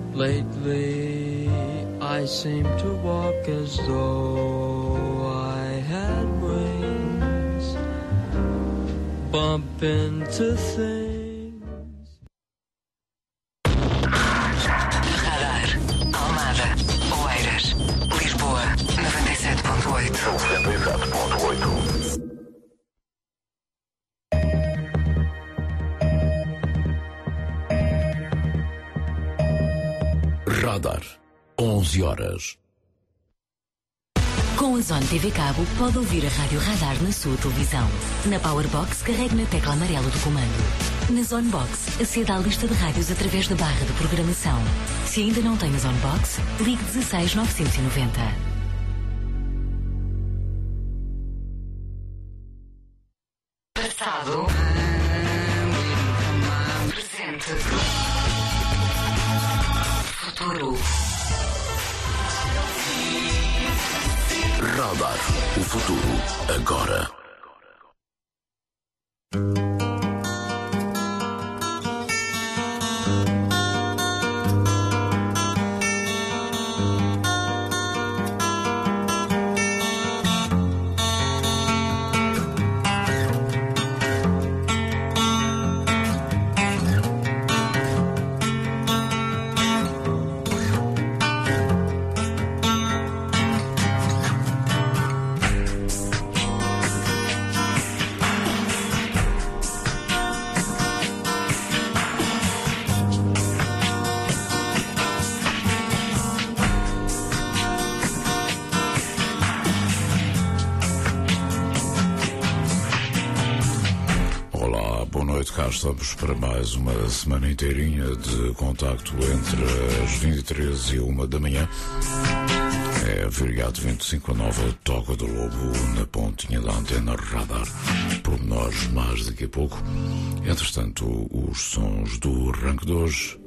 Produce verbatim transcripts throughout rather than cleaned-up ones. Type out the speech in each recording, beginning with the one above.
Lately, I seem to walk as though I had wings, bump into things. Radar, Almada, Oeiras, Lisboa, noventa e sete ponto oito. noventa e sete ponto oito. Radar, onze horas. Com a Zone T V Cabo, pode ouvir a Rádio Radar na sua televisão. Na Powerbox, carregue na tecla amarela do comando. Na Zonebox, aceda à lista de rádios através da barra de programação. Se ainda não tem a Zonebox, ligue dezasseis novecentos e noventa. Passado. Presente. Futuro. Radar, o futuro, agora. Cá estamos para mais uma semana inteirinha de contacto entre as vinte e três e uma da manhã. É a Virgate vinte e cinco, a nova Toca do Lobo na pontinha da antena Radar. Pormenores mais daqui a pouco. Entretanto, os sons do ranking de hoje.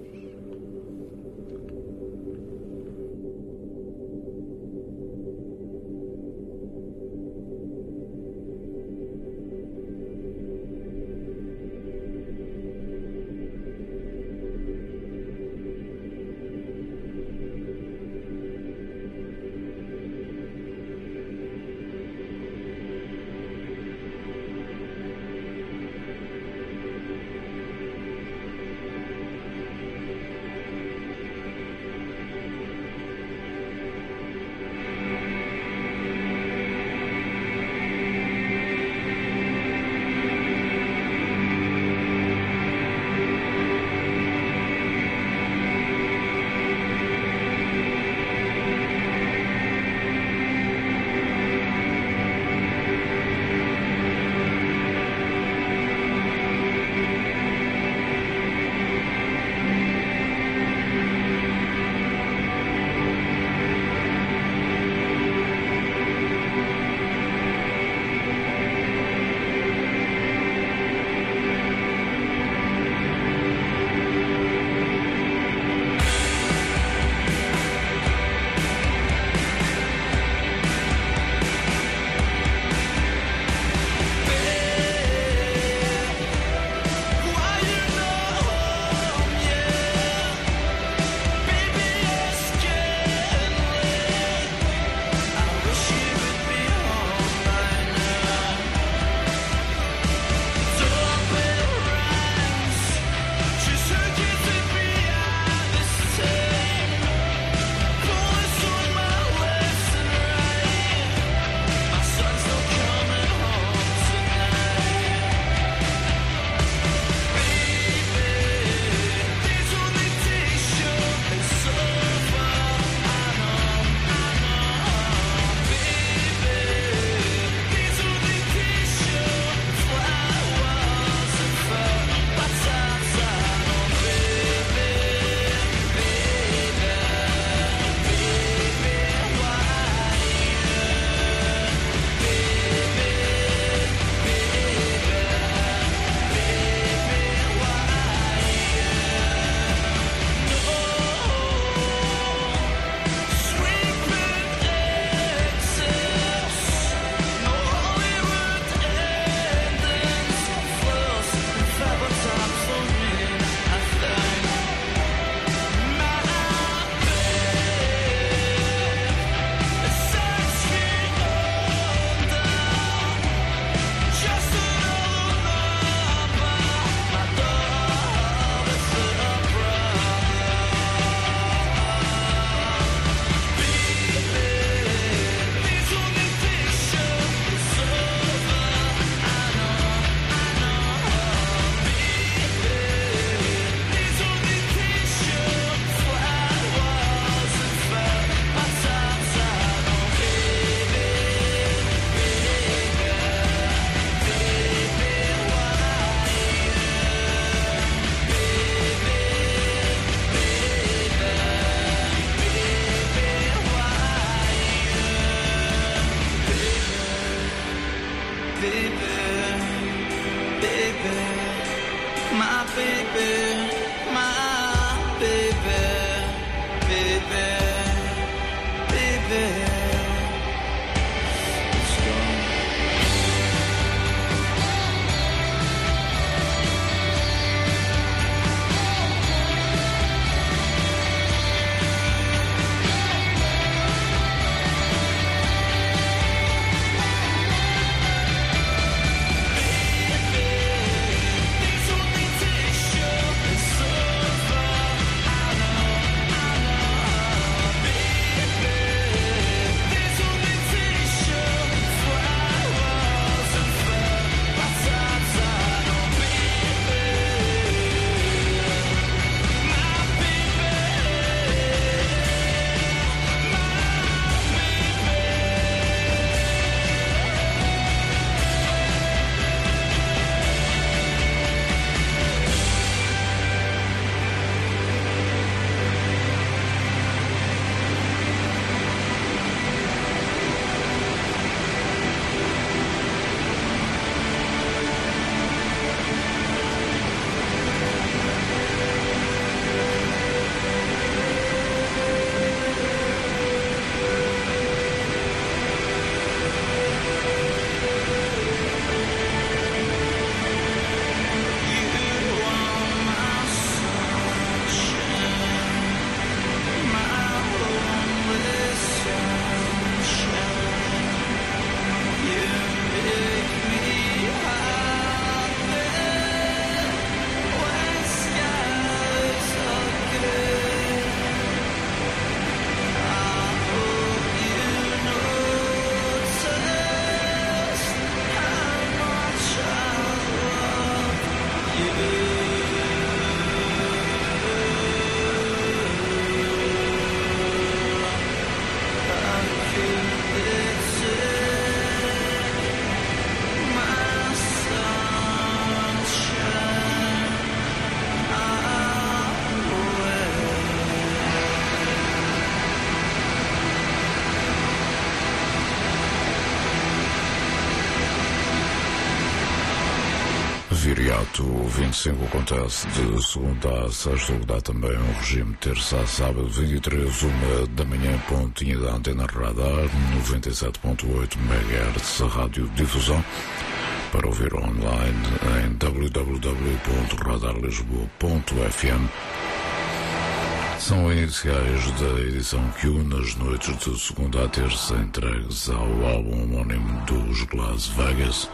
Viriato vinte e cinco acontece de segunda a sexta, o que dá também um regime terça a sábado, vinte e três, uma da manhã, pontinha da antena radar, noventa e sete ponto oito megahertz, rádio difusão, para ouvir online em w w w ponto radar lisboa ponto f m. São iniciais da edição Q nas noites de segunda a terça, entregues ao álbum homónimo dos Las Vegas.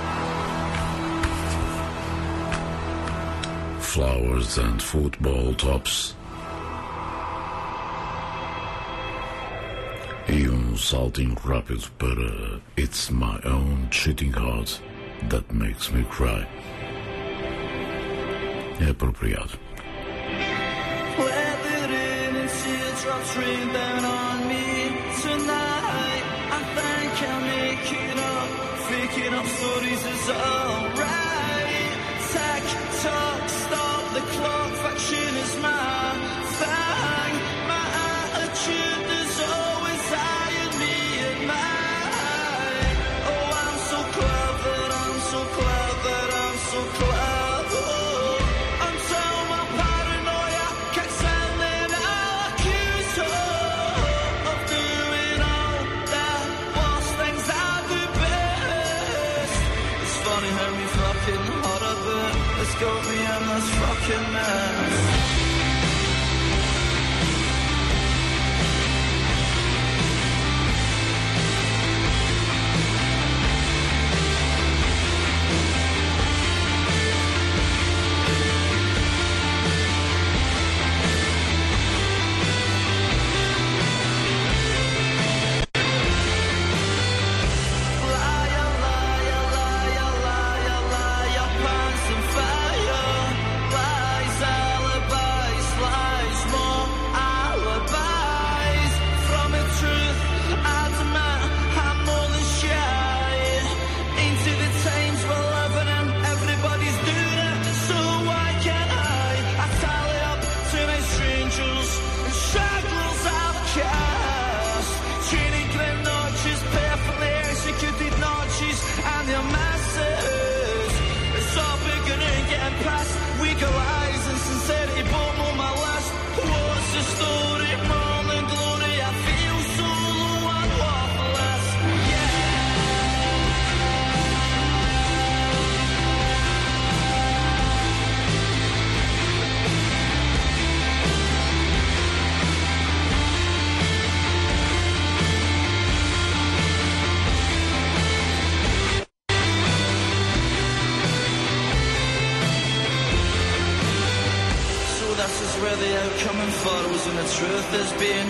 Flowers and Football Tops. E um saltinho rápido para It's My Own Cheating Heart That Makes Me Cry. É apropriado. Teardrops rain down on me tonight. I think I'll make it up. Faking up stories is alright. Tick tock, stop the clock. Faction is my thing. My attitude is always high and me at mine. Oh, I'm so clever, I'm so clever, I'm so clever. Until my paranoia kicks in. It's got me in this fucking mess. And the truth is being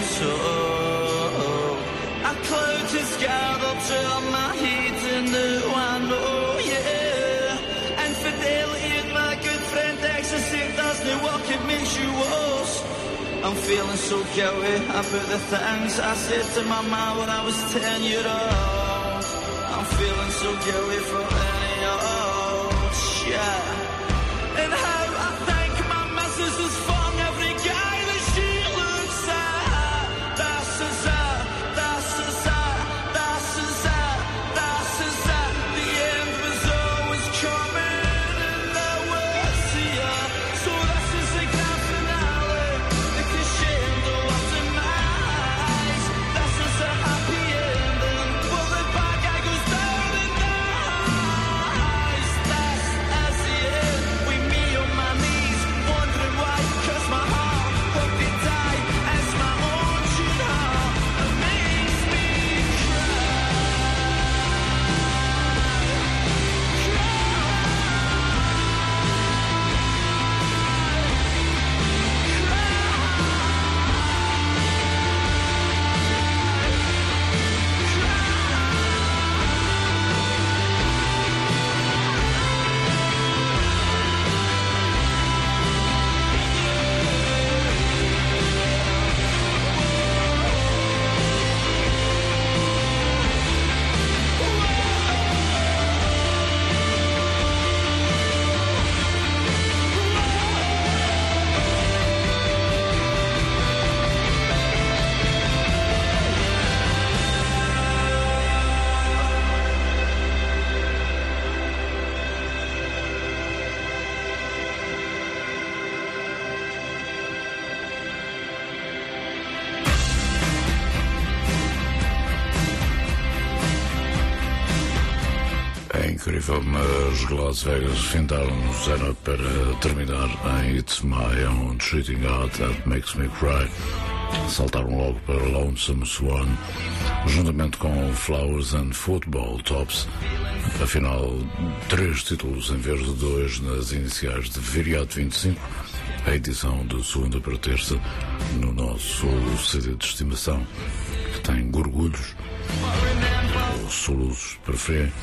told. A cloud has gathered to my heat and now I know, yeah. Infidelity and my good friend ecstasy doesn't work, it makes you worse. I'm feeling so guilty about the things I said to my mom when I was ten years old. I'm feeling so guilty for any old shit. And how I think my missus is fun every guy that she looks at. This is it, this is it, this is it, this is it. The end was always coming and now we're here. So this is the grand finale, the crescendo of the eyes. This is a happy ending, well the bad guy goes down and dies. This is the end. incrível, mas Las Vegas fintaram-nos, era para terminar em It's My Own Cheating Out That Makes Me Cry. Saltaram logo para Lonesome Swan, juntamente com Flowers and Football Tops. Afinal, três títulos em vez de dois nas iniciais de Viriato vinte e cinco, a edição de segunda para terça no nosso C D de estimação, que tem gorgulhos ou soluços, preferem.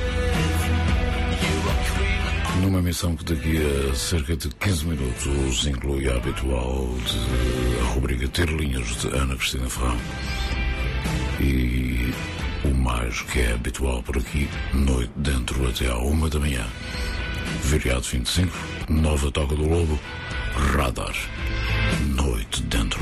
Numa missão que daqui a cerca de quinze minutos inclui a habitual de, a rubrica Ter Linhas de Ana Cristina Ferrão e o mais que é habitual por aqui, noite dentro até à uma da manhã. Viriato vinte e cinco, nova Toca do Lobo, Radar, noite dentro.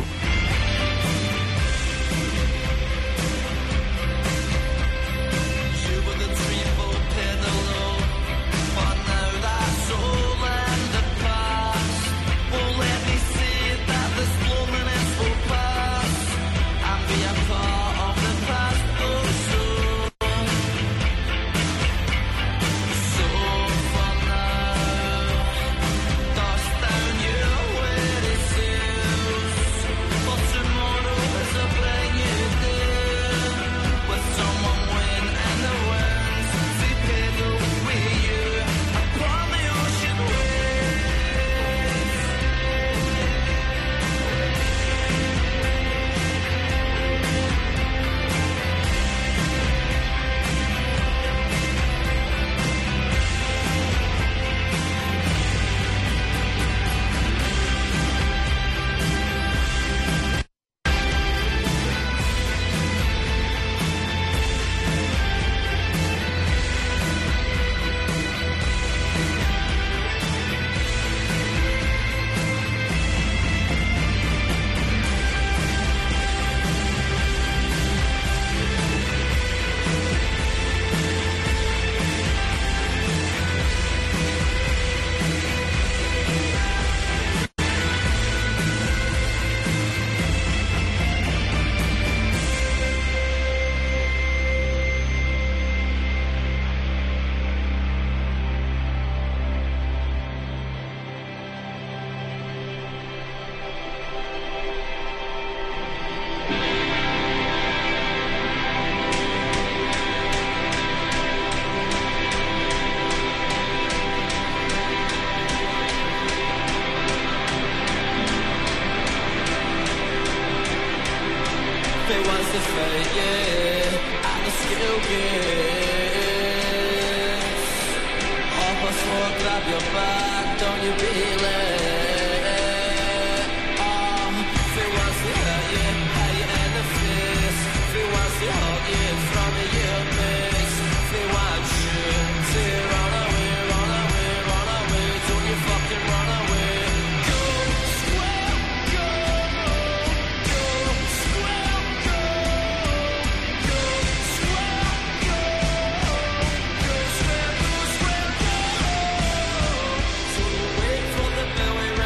Wait for the bell,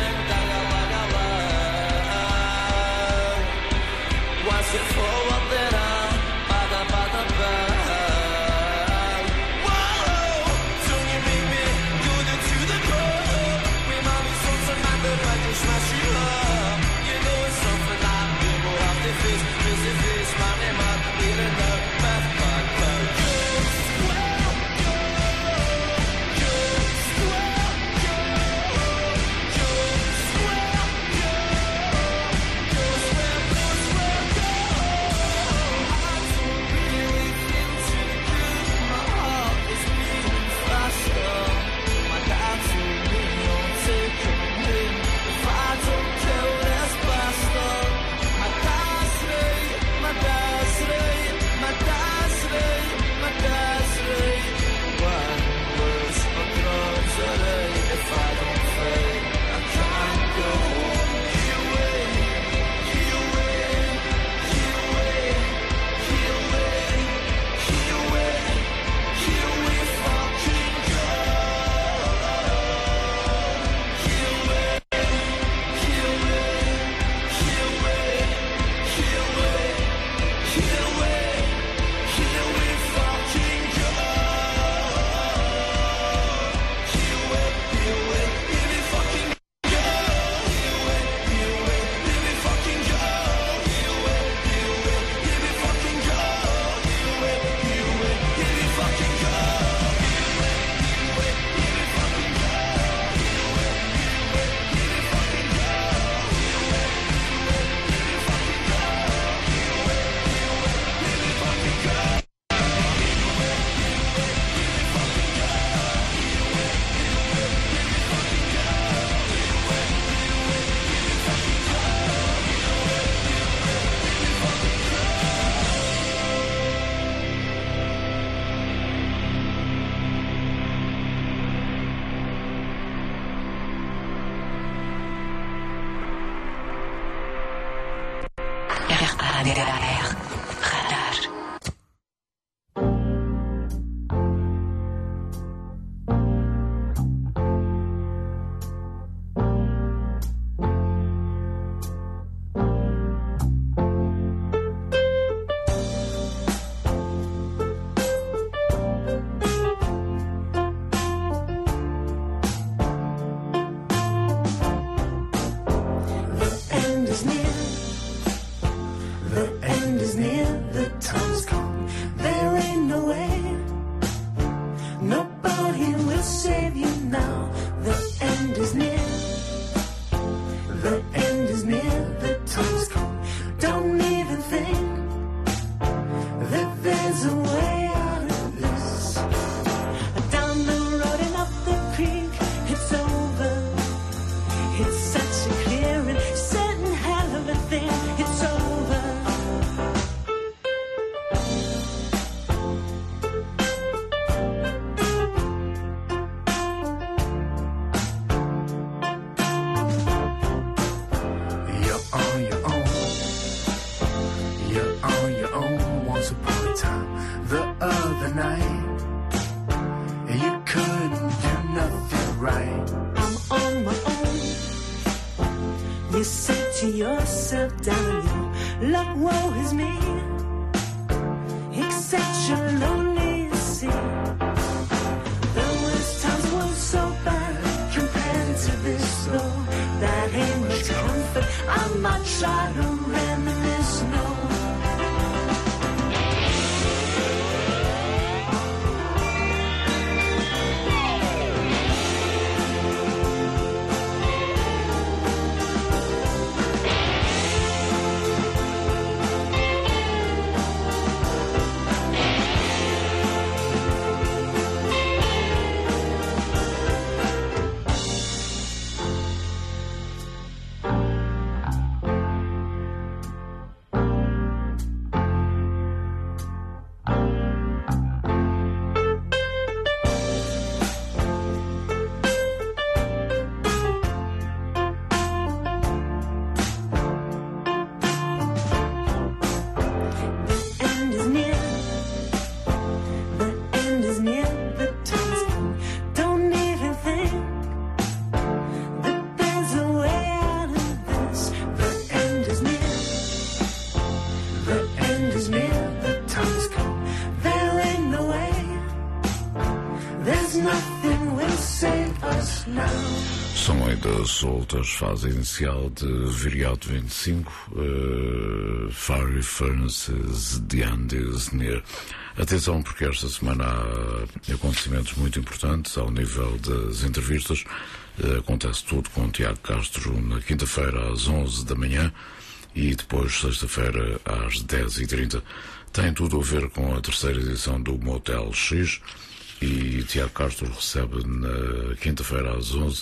Radar. Radar. Soltas, fase inicial de Viriato vinte e cinco, uh, Fiery Furnaces, The End is Near. Atenção, porque esta semana há acontecimentos muito importantes ao nível das entrevistas. Uh, acontece tudo com o Tiago Castro na quinta-feira às onze da manhã e depois sexta-feira às dez e trinta. Tem tudo a ver com a terceira edição do Motel X e Tiago Castro recebe na quinta-feira às onze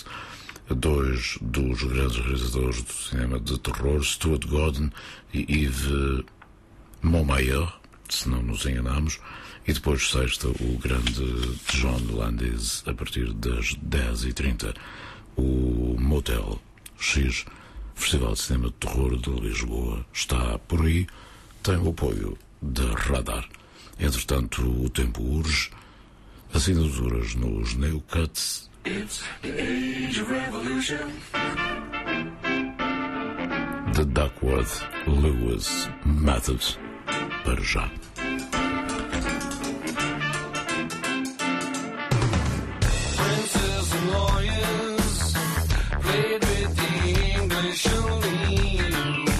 dois dos grandes realizadores do cinema de terror, Stuart Gordon e Yves Montmayor, se não nos enganamos, e depois sexta o grande John Landis a partir das dez e trinta. O Motel X, Festival de Cinema de Terror de Lisboa, está por aí, tem o apoio da Radar. Entretanto, o tempo urge, assinaturas nos Neocuts. It's the age of revolution. The Duckworth Lewis Method. Para já. Princes and lawyers played with the English elite.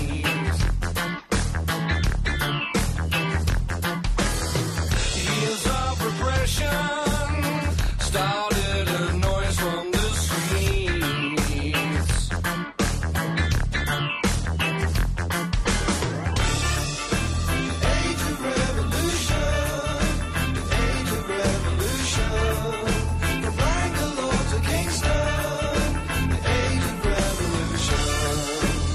Years of repression started a noise from the streets. Age of revolution, age of revolution. The Bangalore to Kingston, the age of revolution.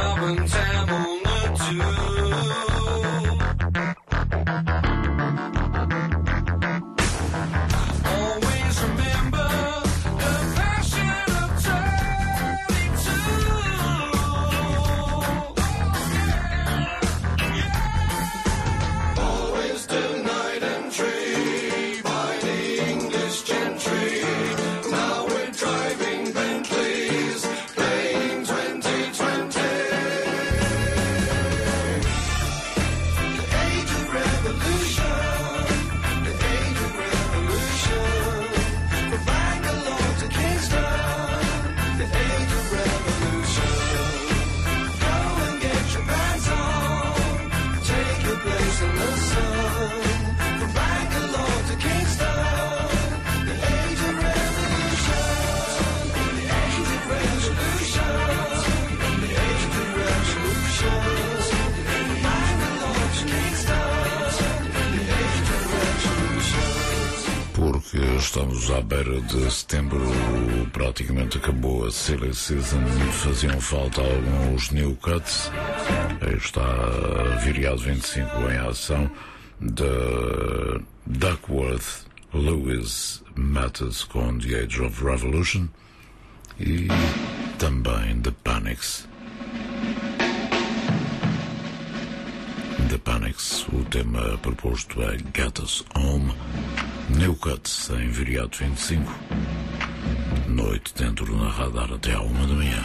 Estamos à beira de setembro, praticamente acabou a silly season, faziam falta alguns new cuts. Aí está Viriato vinte e cinco em ação de Duckworth Lewis Matters com The Age of Revolution e também The Panics. The Panics, o tema proposto é Get Us Home. New Cuts em Viriato vinte e cinco. Noite dentro na radar até à uma da manhã.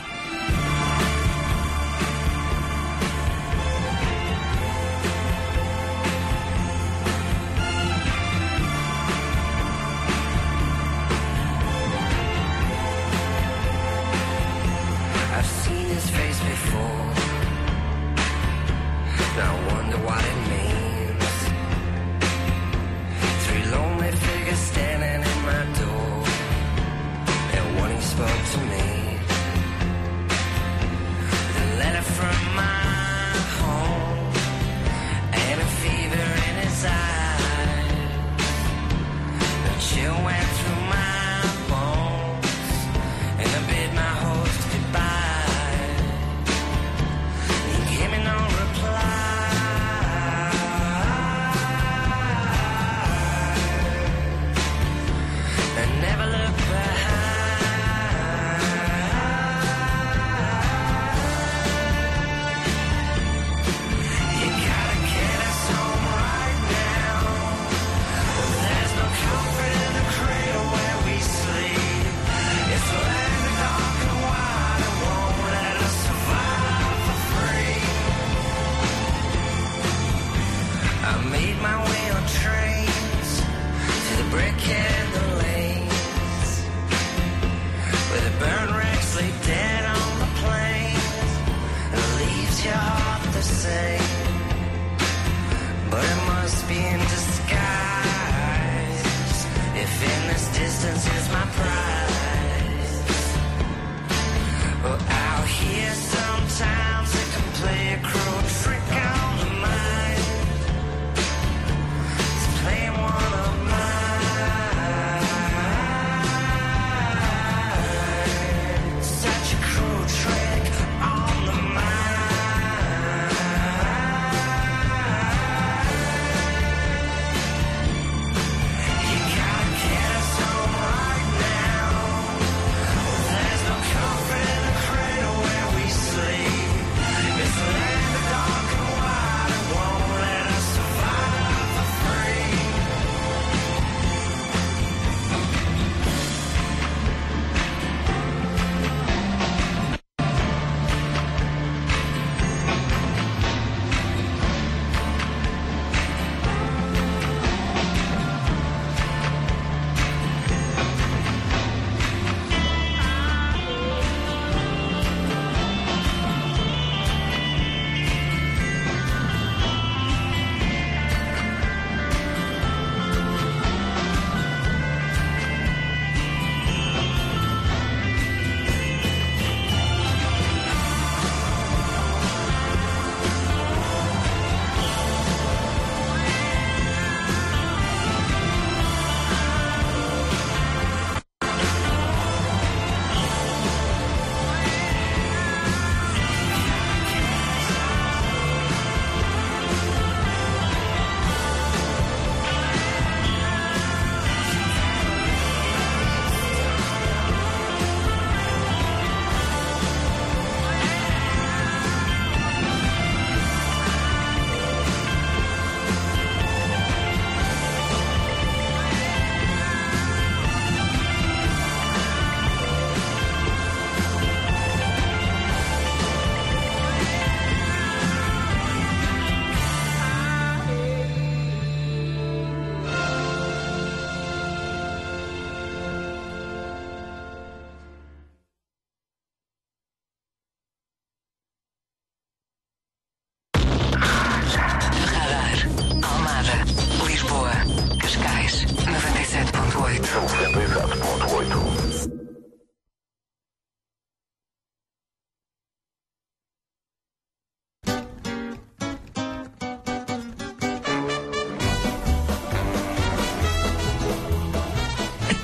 I've seen his face before. Now I wonder what it means. Lonely figure standing in my door, and one he spoke to me. The letter from my home, and a fever in his eyes. The chill went through my bones, and I bid my host goodbye. He gave me no reply. Never look behind. You gotta get us home right now. Well, there's no comfort in the cradle where we sleep. It's a land of dark and wide and won't let us survive for free. I made my way on trains to the brick and the lane. Where the burn wrecks lay dead on the plains, and leaves your heart the same. But it must be in disguise, if in this distance is my prize. Well, out here sometimes it can play a cruel trick on the mind. It's playing one of mine. Trick on the mind.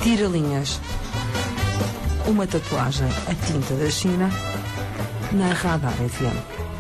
Tira-linhas. Uma tatuagem a tinta da China na Radar F M.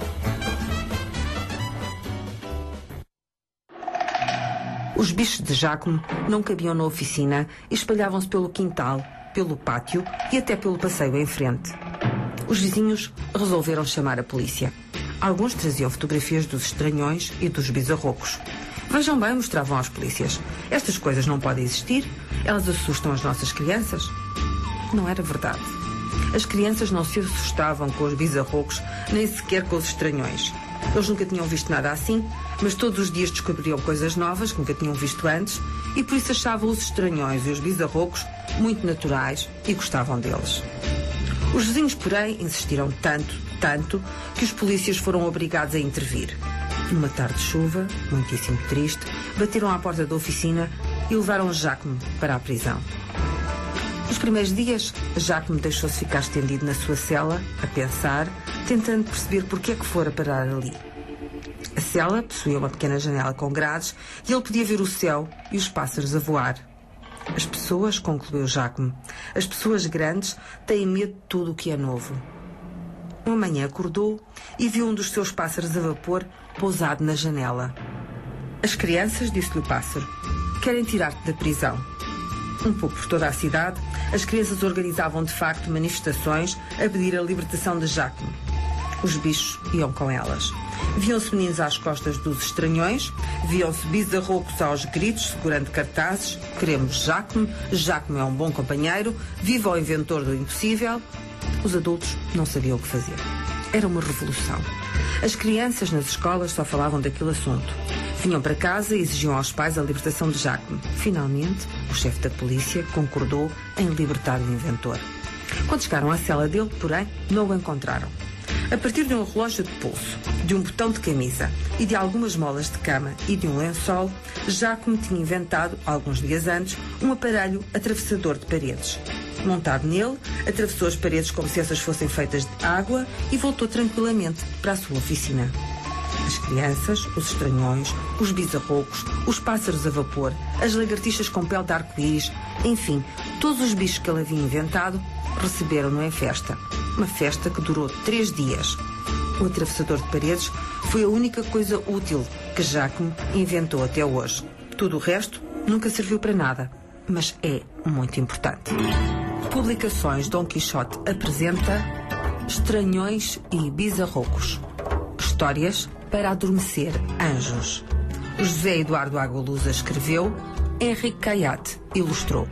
Os bichos de Jacome não cabiam na oficina e espalhavam-se pelo quintal, pelo pátio e até pelo passeio em frente. Os vizinhos resolveram chamar a polícia. Alguns traziam fotografias dos estranhões e dos bizarrocos. Vejam bem, mostravam aos polícias. Estas coisas não podem existir. Elas assustam as nossas crianças. Não era verdade. As crianças não se assustavam com os bizarrocos, nem sequer com os estranhões. Eles nunca tinham visto nada assim, mas todos os dias descobriam coisas novas que nunca tinham visto antes e por isso achavam os estranhões e os bizarrocos muito naturais e gostavam deles. Os vizinhos, porém, insistiram tanto, tanto, que os polícias foram obrigados a intervir. Numa tarde de chuva, muitíssimo triste, bateram à porta da oficina e levaram Jacome para a prisão. Nos primeiros dias, Jacome deixou-se ficar estendido na sua cela, a pensar, tentando perceber porque é que fora parar ali. A cela possuía uma pequena janela com grades e ele podia ver o céu e os pássaros a voar. As pessoas, concluiu Jacome, as pessoas grandes têm medo de tudo o que é novo. Uma manhã acordou e viu um dos seus pássaros a vapor pousado na janela. As crianças, disse-lhe o pássaro, querem tirar-te da prisão. Um pouco por toda a cidade, as crianças organizavam de facto manifestações a pedir a libertação de Jacome. Os bichos iam com elas. Viam-se meninos às costas dos estranhões, viam-se bizarrocos aos gritos, segurando cartazes, queremos Jacome, Jacome é um bom companheiro, viva o inventor do impossível. Os adultos não sabiam o que fazer. Era uma revolução. As crianças nas escolas só falavam daquele assunto. Vinham para casa e exigiam aos pais a libertação de Jacome. Finalmente, o chefe da polícia concordou em libertar o inventor. Quando chegaram à cela dele, porém, não o encontraram. A partir de um relógio de pulso, de um botão de camisa e de algumas molas de cama e de um lençol, Jacome tinha inventado, alguns dias antes, um aparelho atravessador de paredes. Montado nele, atravessou as paredes como se essas fossem feitas de água e voltou tranquilamente para a sua oficina. As crianças, os estranhões, os bizarrocos, os pássaros a vapor, as lagartixas com pele de arco-íris, enfim, todos os bichos que ele havia inventado, receberam-no em festa. Uma festa que durou três dias. O atravessador de paredes foi a única coisa útil que Jacome inventou até hoje. Tudo o resto nunca serviu para nada, mas é muito importante. Publicações Dom Quixote apresenta Estranhões e Bizarrocos. Histórias para adormecer anjos. José Eduardo Agualusa escreveu, Henrique Caiate ilustrou.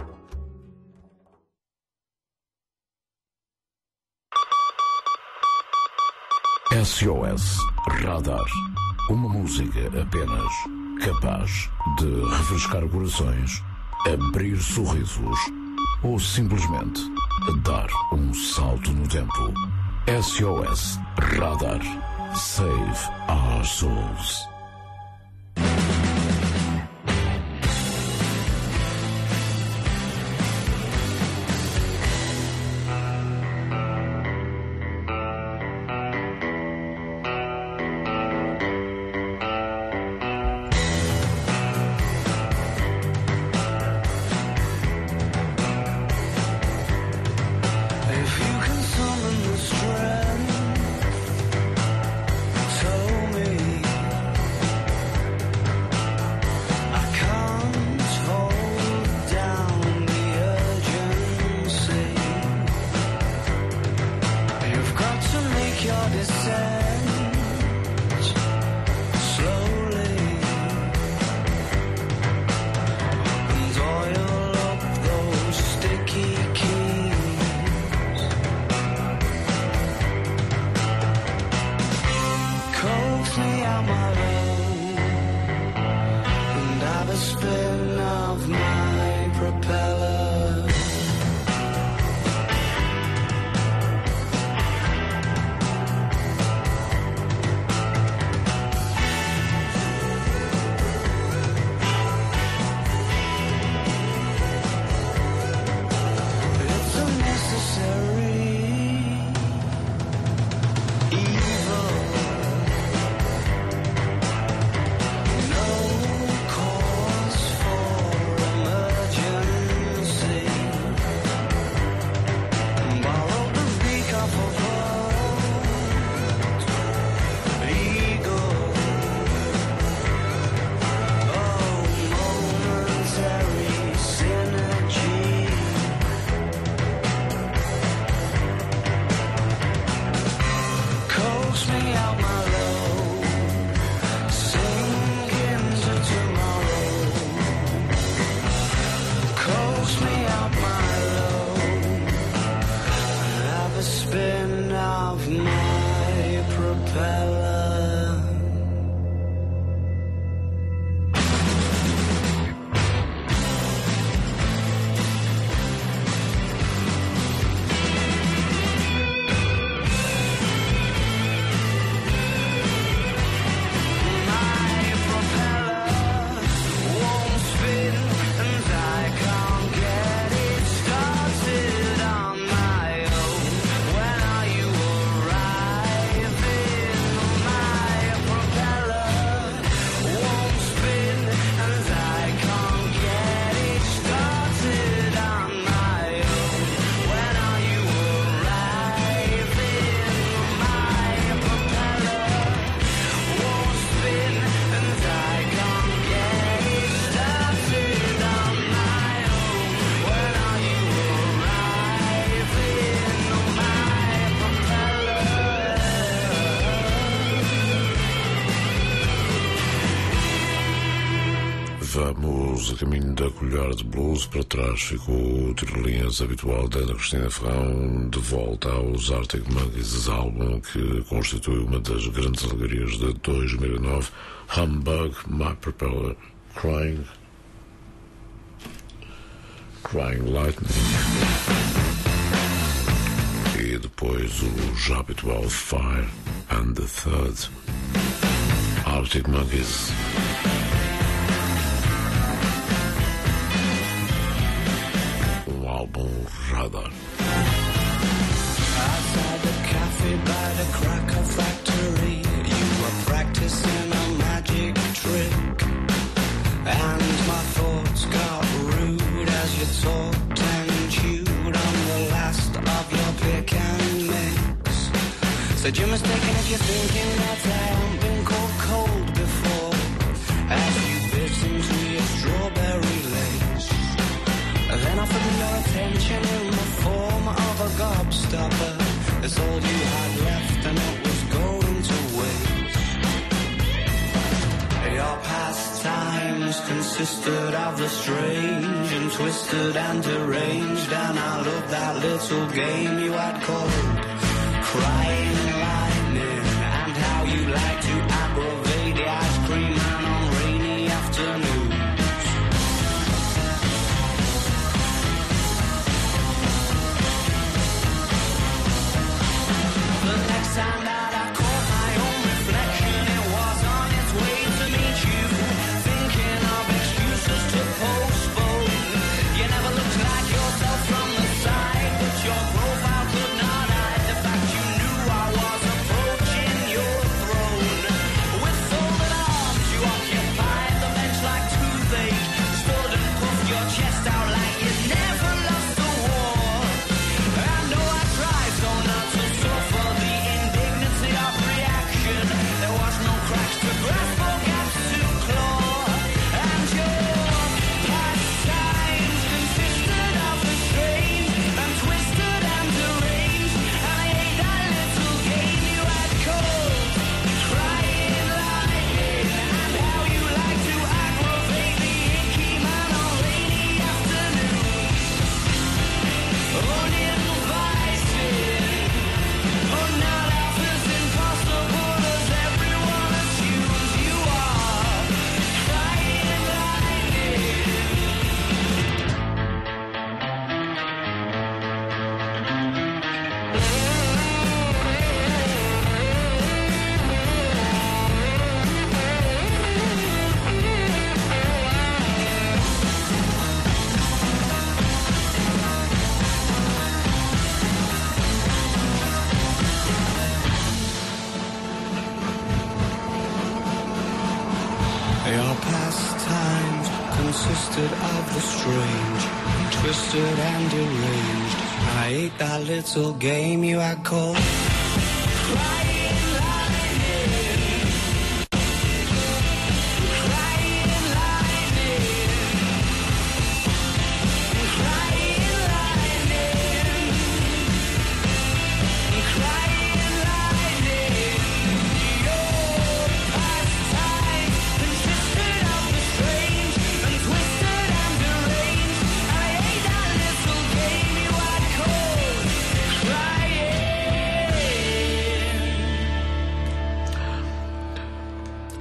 S O S Radar. Uma música apenas capaz de refrescar corações, abrir sorrisos ou simplesmente dar um salto no tempo. S O S Radar. Save our souls. For coax me out my low, sink into tomorrow, coax me out my low, and have a spin of my propeller. Vamos a caminho da colher de blues. Para trás ficou o tiro-linhas habitual da Ana Cristina Ferrão, de volta aos Arctic Monkeys, álbum que constitui uma das grandes alegrias de dois mil e nove, Humbug, My Propeller, Crying, Crying Lightning, e depois o já habitual Fire and the Third, Arctic Monkeys. Álbum Radar. Outside the cafe by the cracker factory, you were practicing a magic trick, and my thoughts got rude as you talked and chewed on the last of your pick and mix. Said you're mistaken if you're thinking that I haven't been caught cold before, as you bit into your strawberry lace. Then offered me your attention in the form of a gobstopper. It's all you had left and it was going to waste. Your pastimes consisted of the strange and twisted and deranged, and I loved that little game you had called Crying Lightning, and how you like to aggravate the ice cream man on rainy afternoons. Time that I caught my own reflection, it was on its way to meet you, thinking of excuses to postpone. You never looked like yourself from the side, but your profile could not hide the fact you knew I was approaching your throne. With folded arms you occupied the bench like toothache, stood and puffed your chest out like you never lost the war. I know I tried so not to suffer the of reaction. There was no cracks to grasp or gaps to claw, and your pastimes consisted of the strange and twisted and deranged, and I hate that little game you had called Crying Lightning, and how you like to aggravate the icky man on rainy afternoons, uninvited, oh not impossible as everyone assumes you are. Crying lightning. Your pastimes consisted of the strange, twisted and deranged, and I ate that little game you had called Crying Lightning. Crying Lightning. Crying Lightning. Crying Lightning.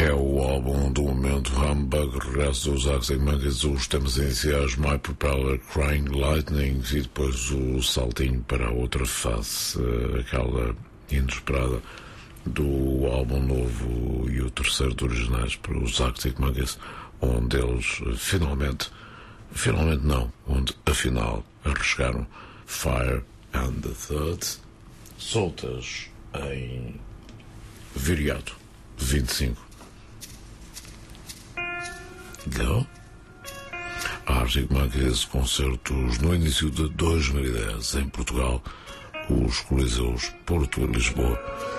É o álbum do momento, Humbug, regresso dos Arctic Monkeys, os temas iniciais My Propeller, Crying Lightning e depois o saltinho para a outra face, aquela inesperada do álbum novo e o terceiro de originais para os Arctic Monkeys, onde eles finalmente, finalmente não, onde afinal arriscaram Fire and the Third, soltas em Viriato vinte e cinco. Go. Arctic Monkeys, concertos no início de dois mil e dez em Portugal, os Coliseus Porto e Lisboa.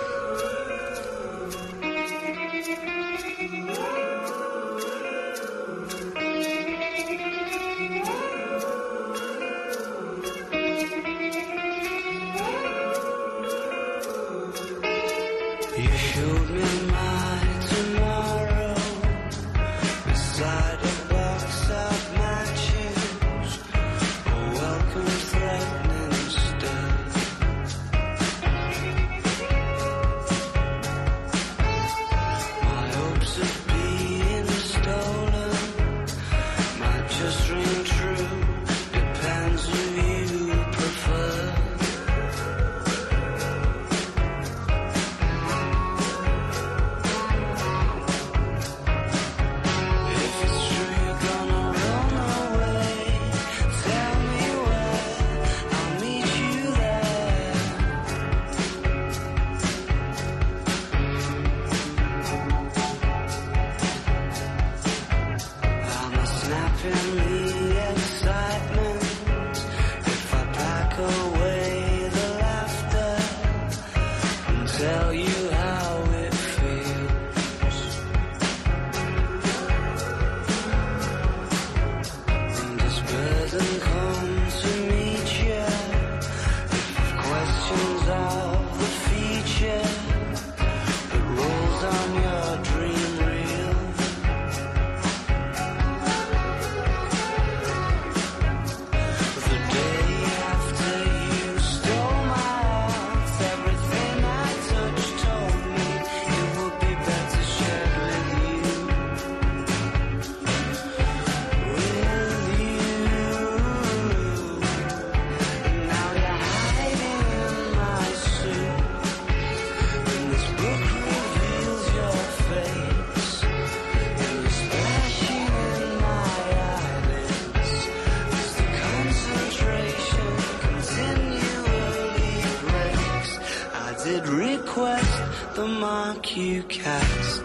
You cast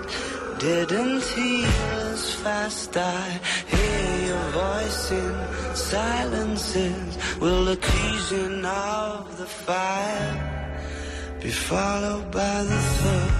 didn't hear as fast. I hear your voice in silences. Will the accusing of the fire be followed by the third?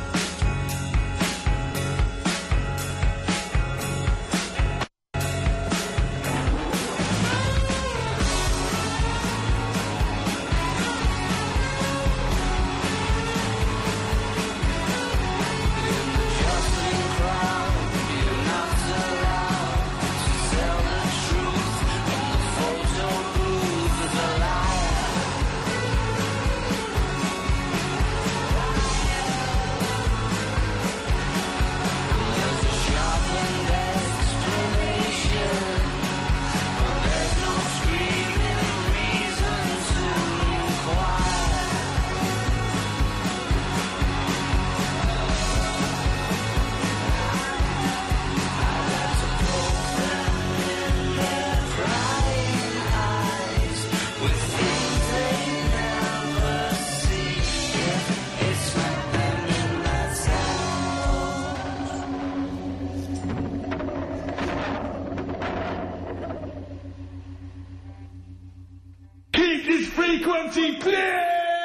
Frequency clear!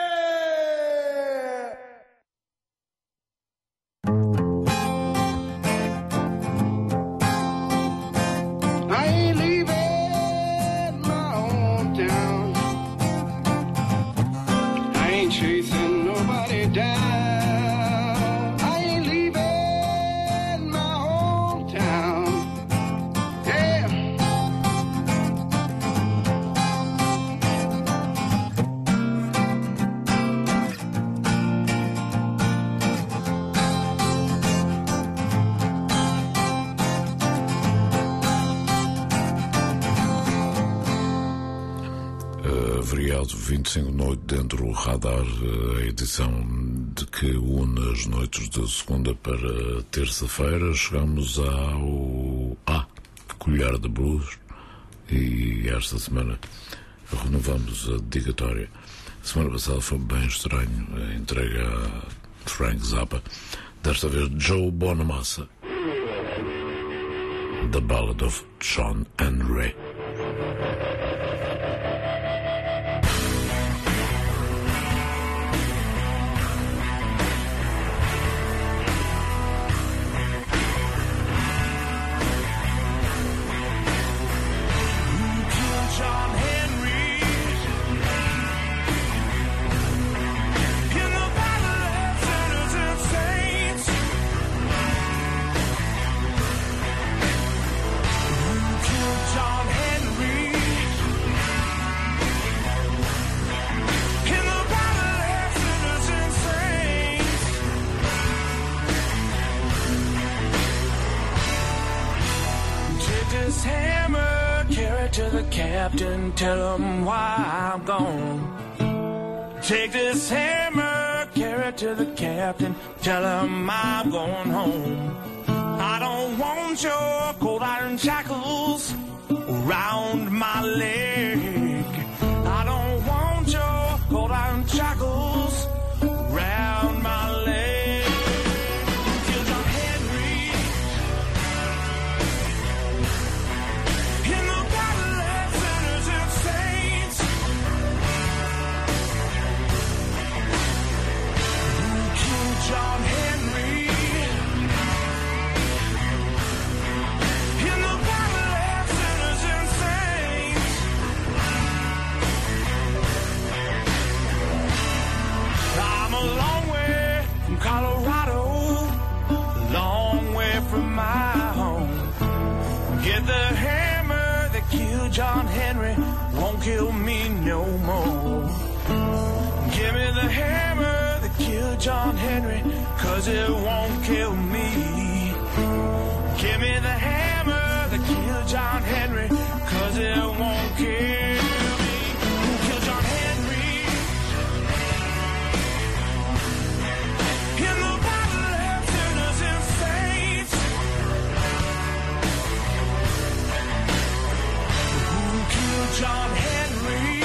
I ain't leaving my hometown. I ain't chasing nobody down. I ain't leaving my hometown. Yeah. feriado vinte e cinco de noite dentro do radar, a edição de que une as noites de segunda para terça-feira. Chegamos ao A, Colher de Blues, e esta semana renovamos a dedicatória. A semana passada foi bem estranho a entrega a Frank Zappa, desta vez Joe Bonamassa, The Ballad of John Henry. Captain, tell him why I'm gone. Take this hammer, carry it to the captain, tell him I'm going home. I don't want your cold iron shackles around my leg. I don't want your cold iron shackles around my leg. John Henry, in the battle of sinners and saints. I'm a long way from Colorado, a long way from my home. Get the hammer that killed John Henry, won't kill me no more. Give me the hammer kill John Henry, cause it won't kill me. Give me the hammer that killed John Henry, cause it won't kill me. Kill John Henry in the battle of sinners and saints. Who killed John Henry?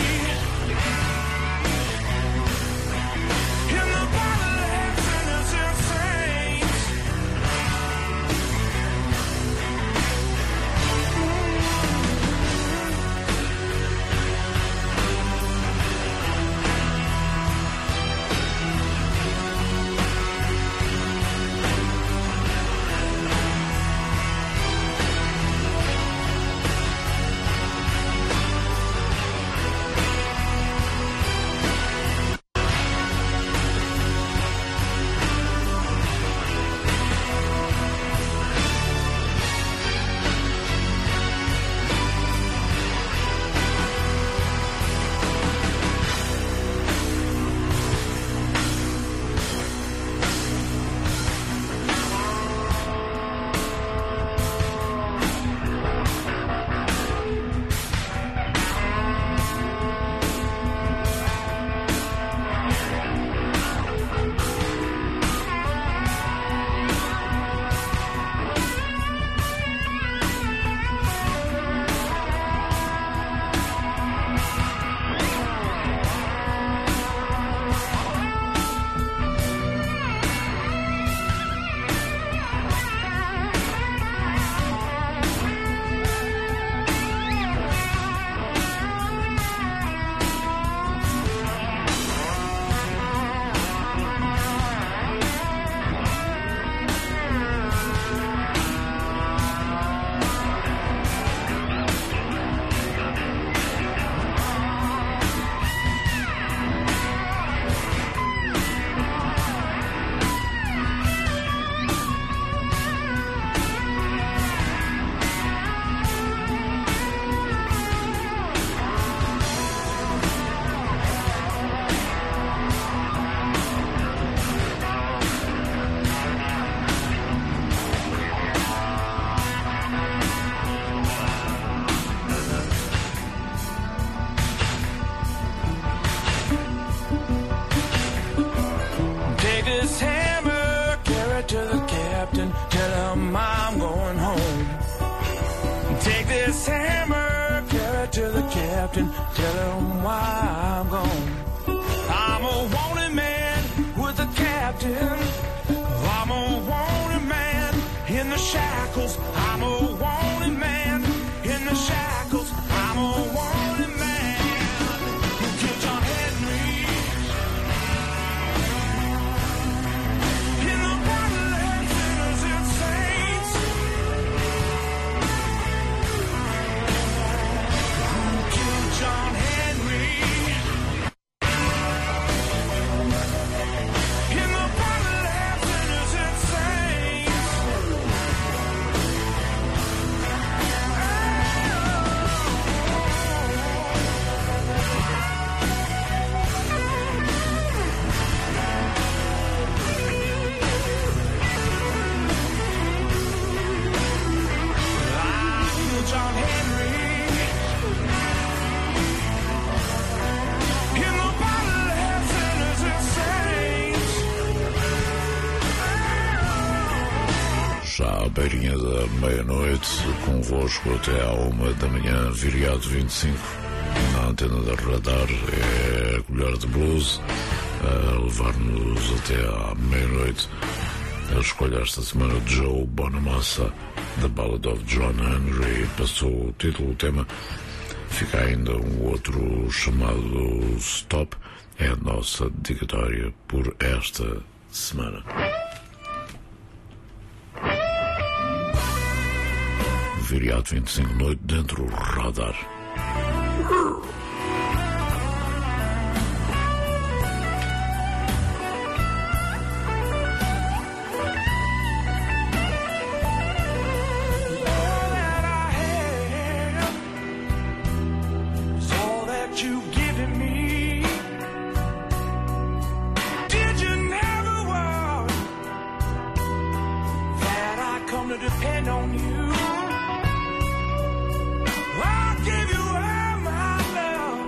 captain, tell him I'm going home. Take this hammer, carry it to the captain, tell him why I'm gone. I'm a wanted man with a captain. I'm a wanted man in the shackles. I'm a wanted man in the shackles. I'm a wanted man who killed John Henry in the battle of sinners and saints. Who killed John Henry in the battle of sinners and saints. John Henry in the battle of sinners and saints. Já à beirinha da meia-noite, convosco até à uma da manhã, Viriato vinte e cinco, na antena da Radar, é a colher de blues, a levar-nos até à meia-noite. A escolha esta semana de Joe Bonamassa, The Ballad of John Henry, passou o título, o tema. Fica ainda um outro chamado Stop, é a nossa dedicatória por esta semana. Viriato vinte e cinco, noite dentro do Radar. Depend on you. I'll give you all my love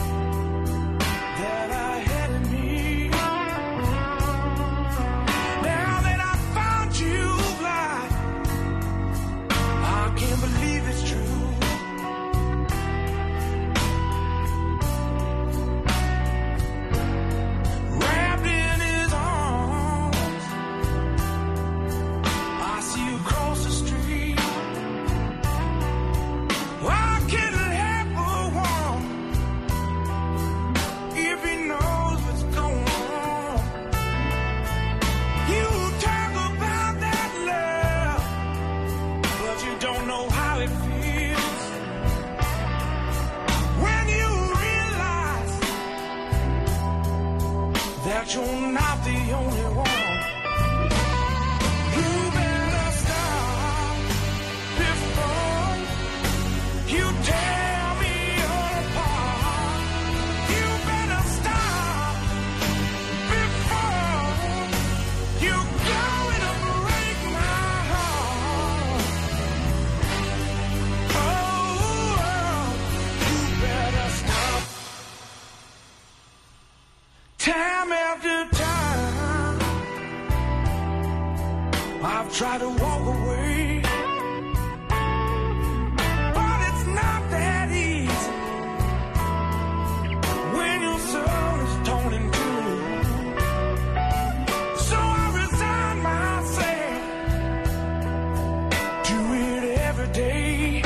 that I had in me. Now that I found you blind, I can't believe it's true. Wrapped in his arms, I see you cross the street. I can't help but want if he knows what's going on. You talk about that love, but you don't know how it feels when you realize that you're not the only one. You better stop before you tear me apart. You better stop before you're going to break my heart. Oh, oh, you better stop. Time after time, I've tried to walk away, but it's not that easy when your soul is torn in two. So I resign myself to it every day.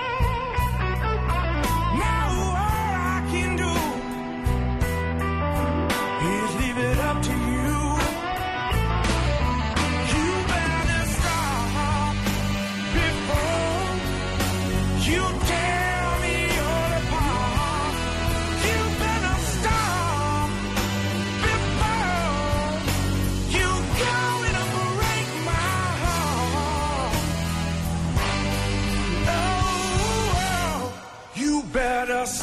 Now all I can do is leave it up to you. You better stop before you tear me all apart. You better stop before you're going to break my heart. Oh, oh, you better stop.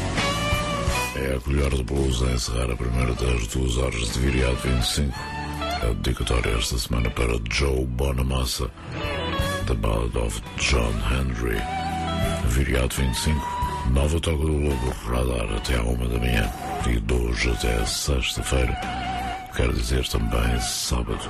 É a colher de blues a encerrar a primeira das duas horas de Viriato vinte e cinco. A dedicatória esta semana para Joe Bonamassa, The Ballad of John Henry. Viriato vinte e cinco, nova toca do Lobo Radar até à uma da manhã. E de hoje até sexta-feira, quer dizer também sábado.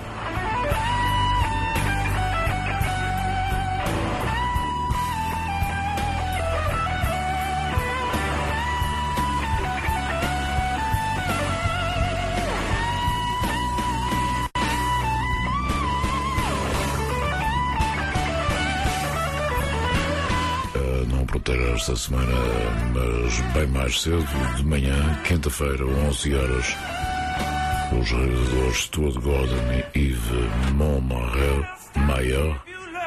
Esta semana, mas bem mais cedo, de manhã, quinta-feira, onze horas, os realizadores Stuart Gordon e Yves Montmaior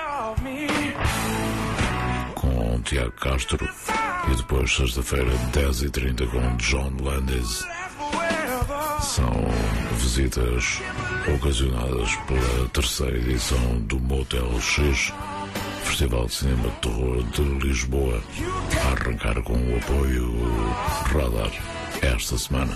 com Tiago Castro, e depois sexta-feira, dez e trinta, com John Landis. São visitas ocasionadas pela terceira edição do Motel X, Festival de Cinema de Terror de Lisboa, a arrancar com o apoio Radar esta semana.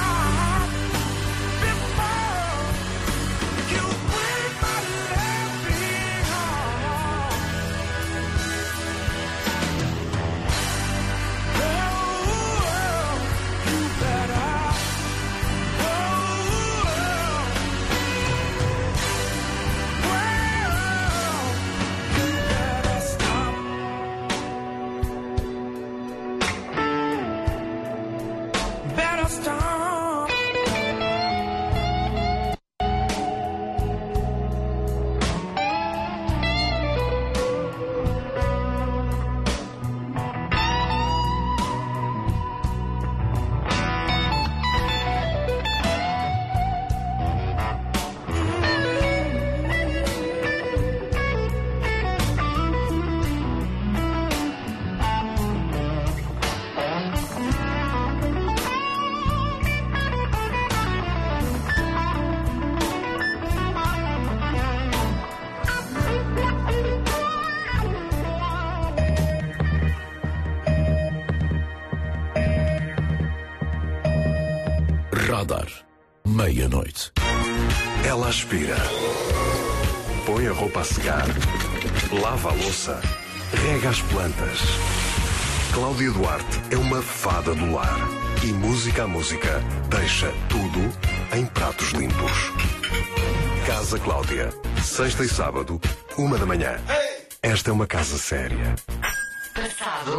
Radar, meia-noite. Ela aspira, põe a roupa a secar, lava a louça, rega as plantas. Cláudia Duarte é uma fada do lar e música a música deixa tudo em pratos limpos. Casa Cláudia, sexta e sábado, uma da manhã. Esta é uma casa séria. Passado.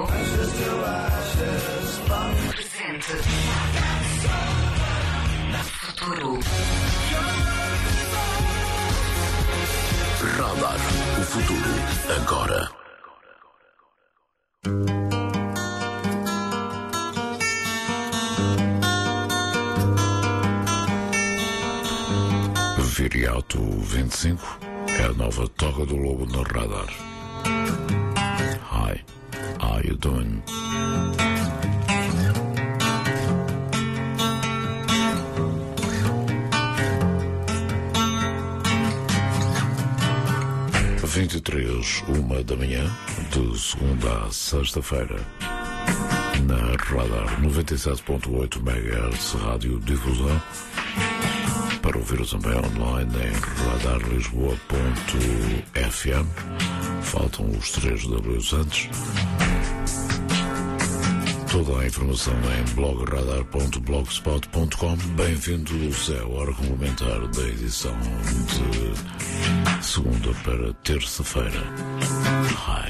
Presente. Futuro. Radar, o futuro, agora. Viriato vinte e cinco é a nova toca do Lobo no Radar. Hi, how you doing? vinte e três, uma da manhã, de segunda a sexta-feira, na Radar noventa e sete ponto oito megahertz Rádio Difusão, para ouvir também online em radar lisboa ponto f m. Faltam os três W's antes. Toda a informação em blog radar ponto blogspot ponto com. Bem-vindos à hora complementar da edição de segunda para terça-feira. Hi.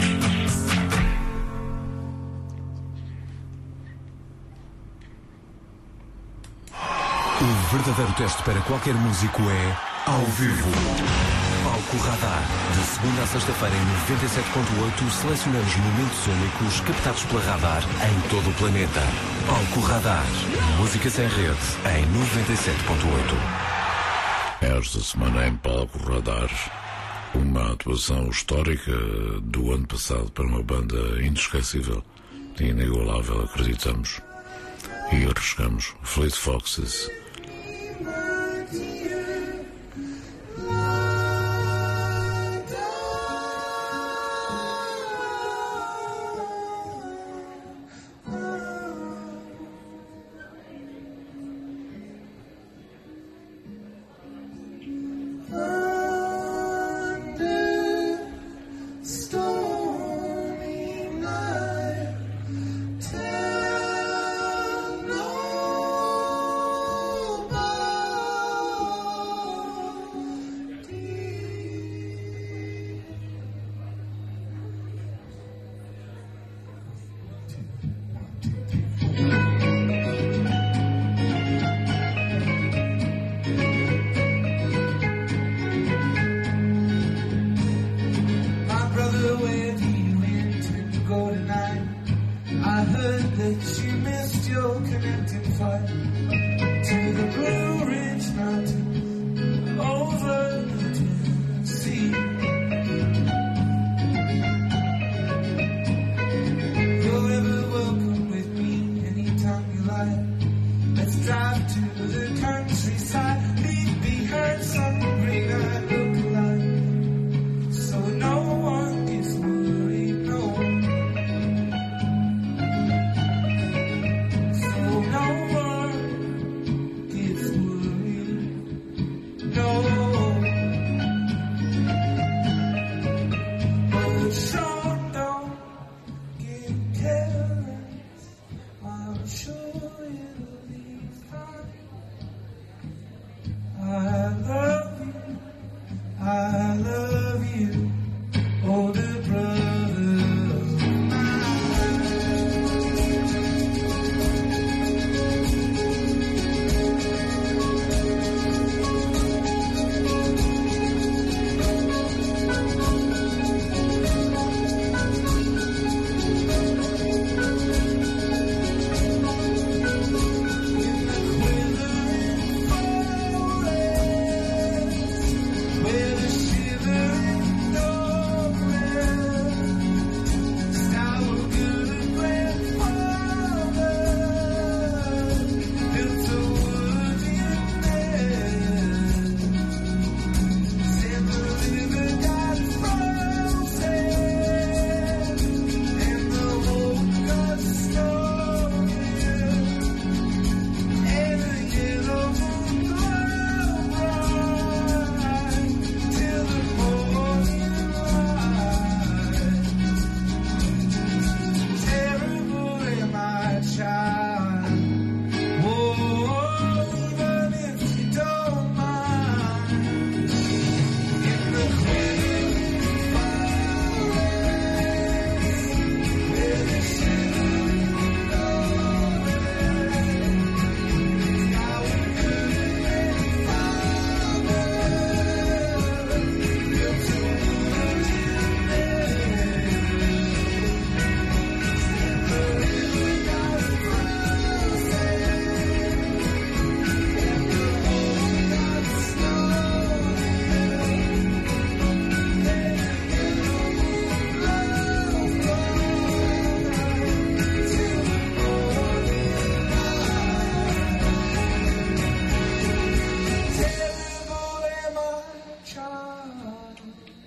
O verdadeiro teste para qualquer músico é ao vivo. Palco Radar. De segunda a sexta-feira em noventa e sete ponto oito selecionamos momentos únicos captados pela Radar em todo o planeta. Palco Radar. Música sem rede em noventa e sete ponto oito. Esta semana em Palco Radar, uma atuação histórica do ano passado para uma banda inesquecível e inigualável, acreditamos. E arriscamos. Fleet Foxes. went in flight to the Blue Ridge Mountain over the sea. You're ever welcome with me anytime you like. Let's drive to the countryside, leave behind some green-eyed look-alike, so no one gets worried, no. So no one gets worried, no. But sure don't get careless, I'm sure it'll be fine. I love you, I love you, older brother of mine. Where the shivering forest, our good grandfather built a wooden nest. Said the river got frozen and the road got stolen, and the yellow moon glowed bright till the morning light. Terrible am I, child. Whoa, even if you don't mind. In the quivering forest, where the shivering forest, our good grandfather built a wooden nest. The river got frozen and the road got stolen, and the yellow moon glowed bright till the morning light. Terrible am I, child.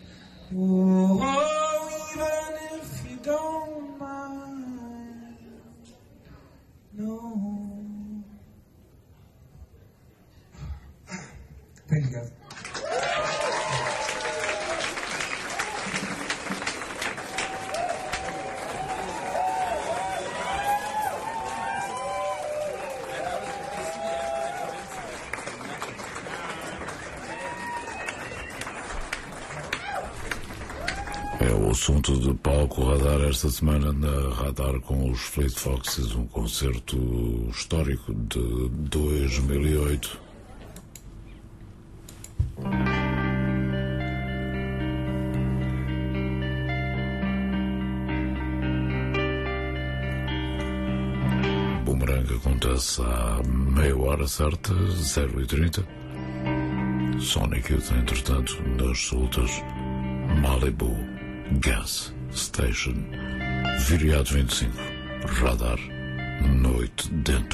Oh, even if you don't mind, no. Thank you, guys. É o assunto de palco Radar esta semana na Radar com os Fleet Foxes, um concerto histórico de dois mil e oito. Boomerang acontece à meia hora certa, zero e trinta. Sonic Youth, entretanto, nas soltas. Malibu Gas Station, Viriato vinte e cinco, Radar, Noite Dentro.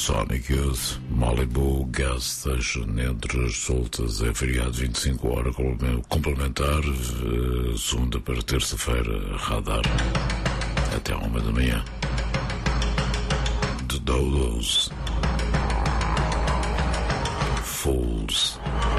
Sonic Youth, Malibu Gas Station, entre as soltas, é feriado vinte e cinco horas complementar, segunda para terça-feira, radar, até à uma da manhã. The Dodos, Fools.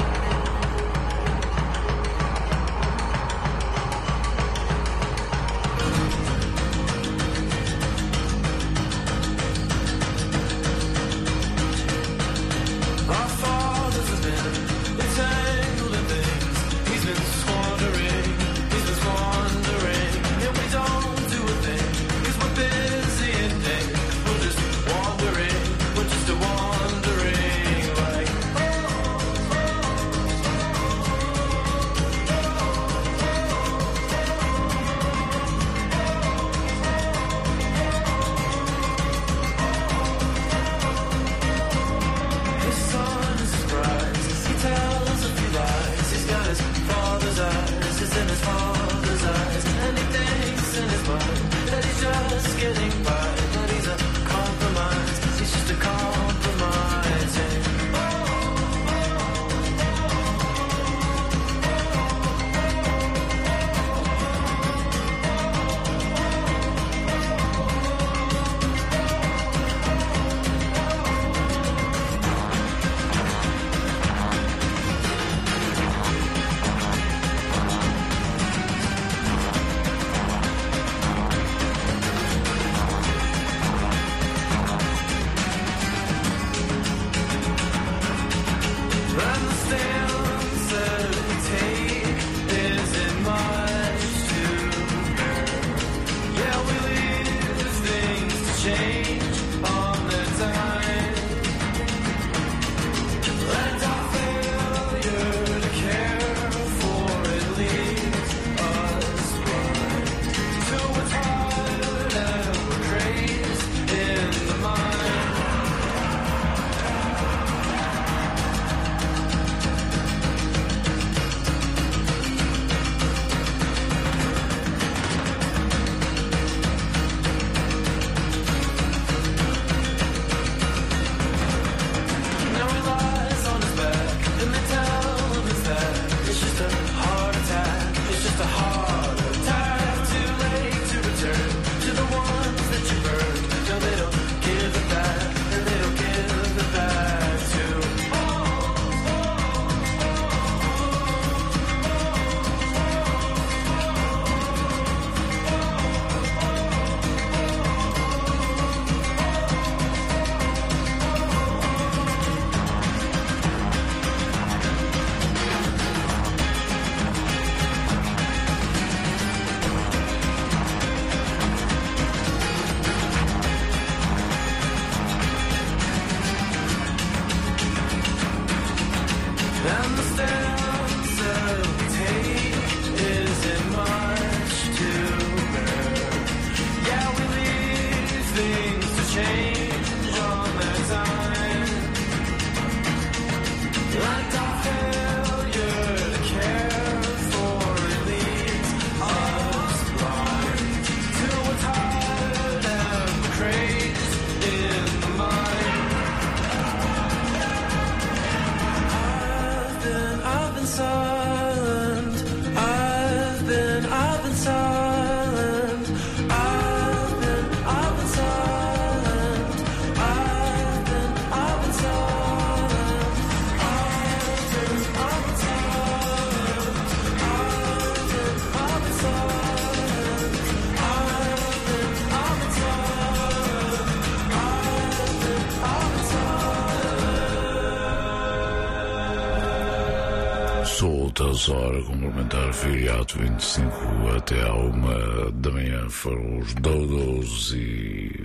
Soltas, hora complementar, feriado vinte e cinco até à uma da manhã, foram os Dodos e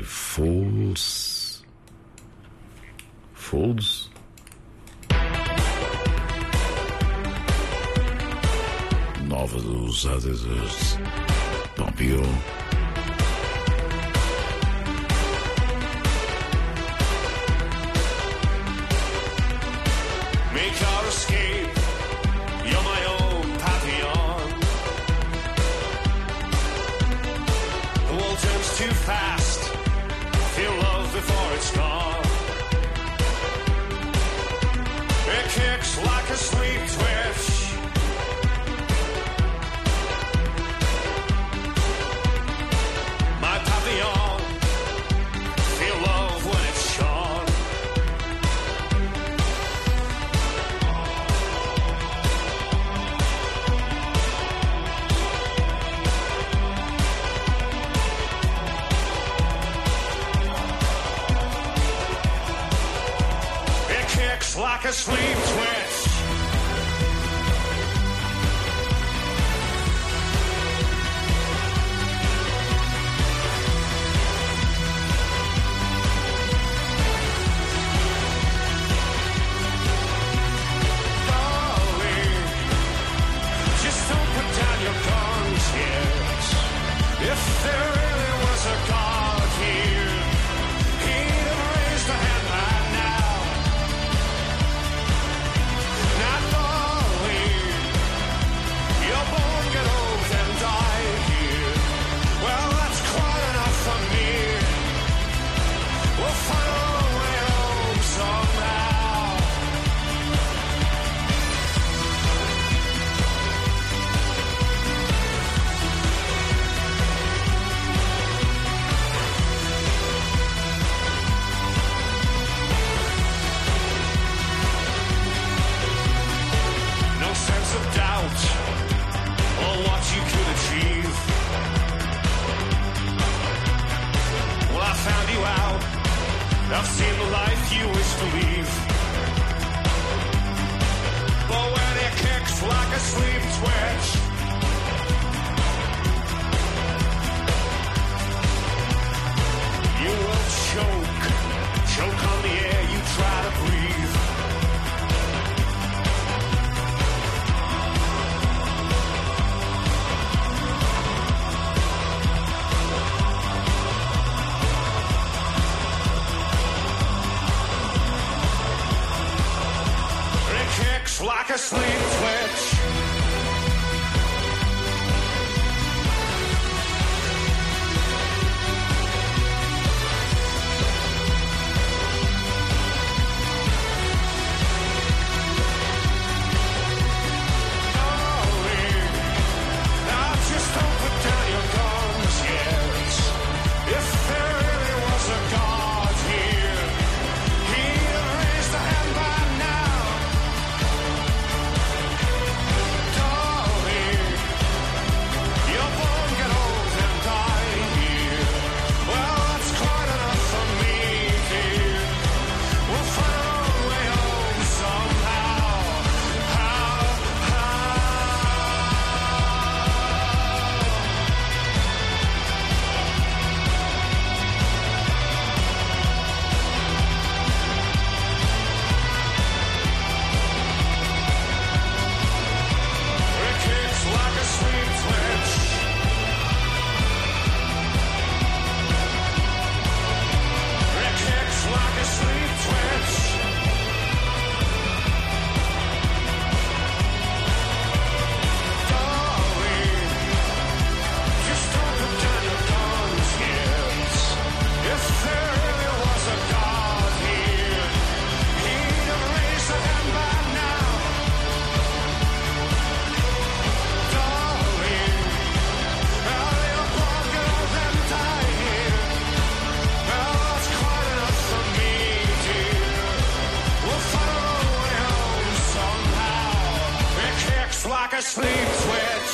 Fools. Fools? Nova dos Adidas, Pompeo. Make our escape. You're my own papillon. The world turns too fast. Feel love before it's gone. kicks like a sleep twitch. Darling, just don't put down your guns yet. If there really was a God here, he'd have raised a hand by now. Now, darling, you're born, get old and die here. Well, that's quite enough for me. We'll find our way home somehow. No sense of doubt or what you could achieve. Well, I found you out. I've seen the life you wish to leave. But when it kicks like a sleep twitch, you will choke, choke on the air you try to breathe. It kicks like a sleep twitch. Darling, now just don't put down your guns yet. If there really was a God here, he'd have raised a hand by now. Darling, you're born, get old and die here. Well, that's quite enough for me, dear. We'll find our way home somehow. How, how? It kicks like a sleep twitch. It kicks like a sleep twitch. Darling, just don't put down your guns yet. If there really was a God here, he'd have raised a hand by now. Darling, well, you're born, get old and die here. Well, that's quite enough for me, dear. We'll find our way home somehow. It kicks like a sleep twitch.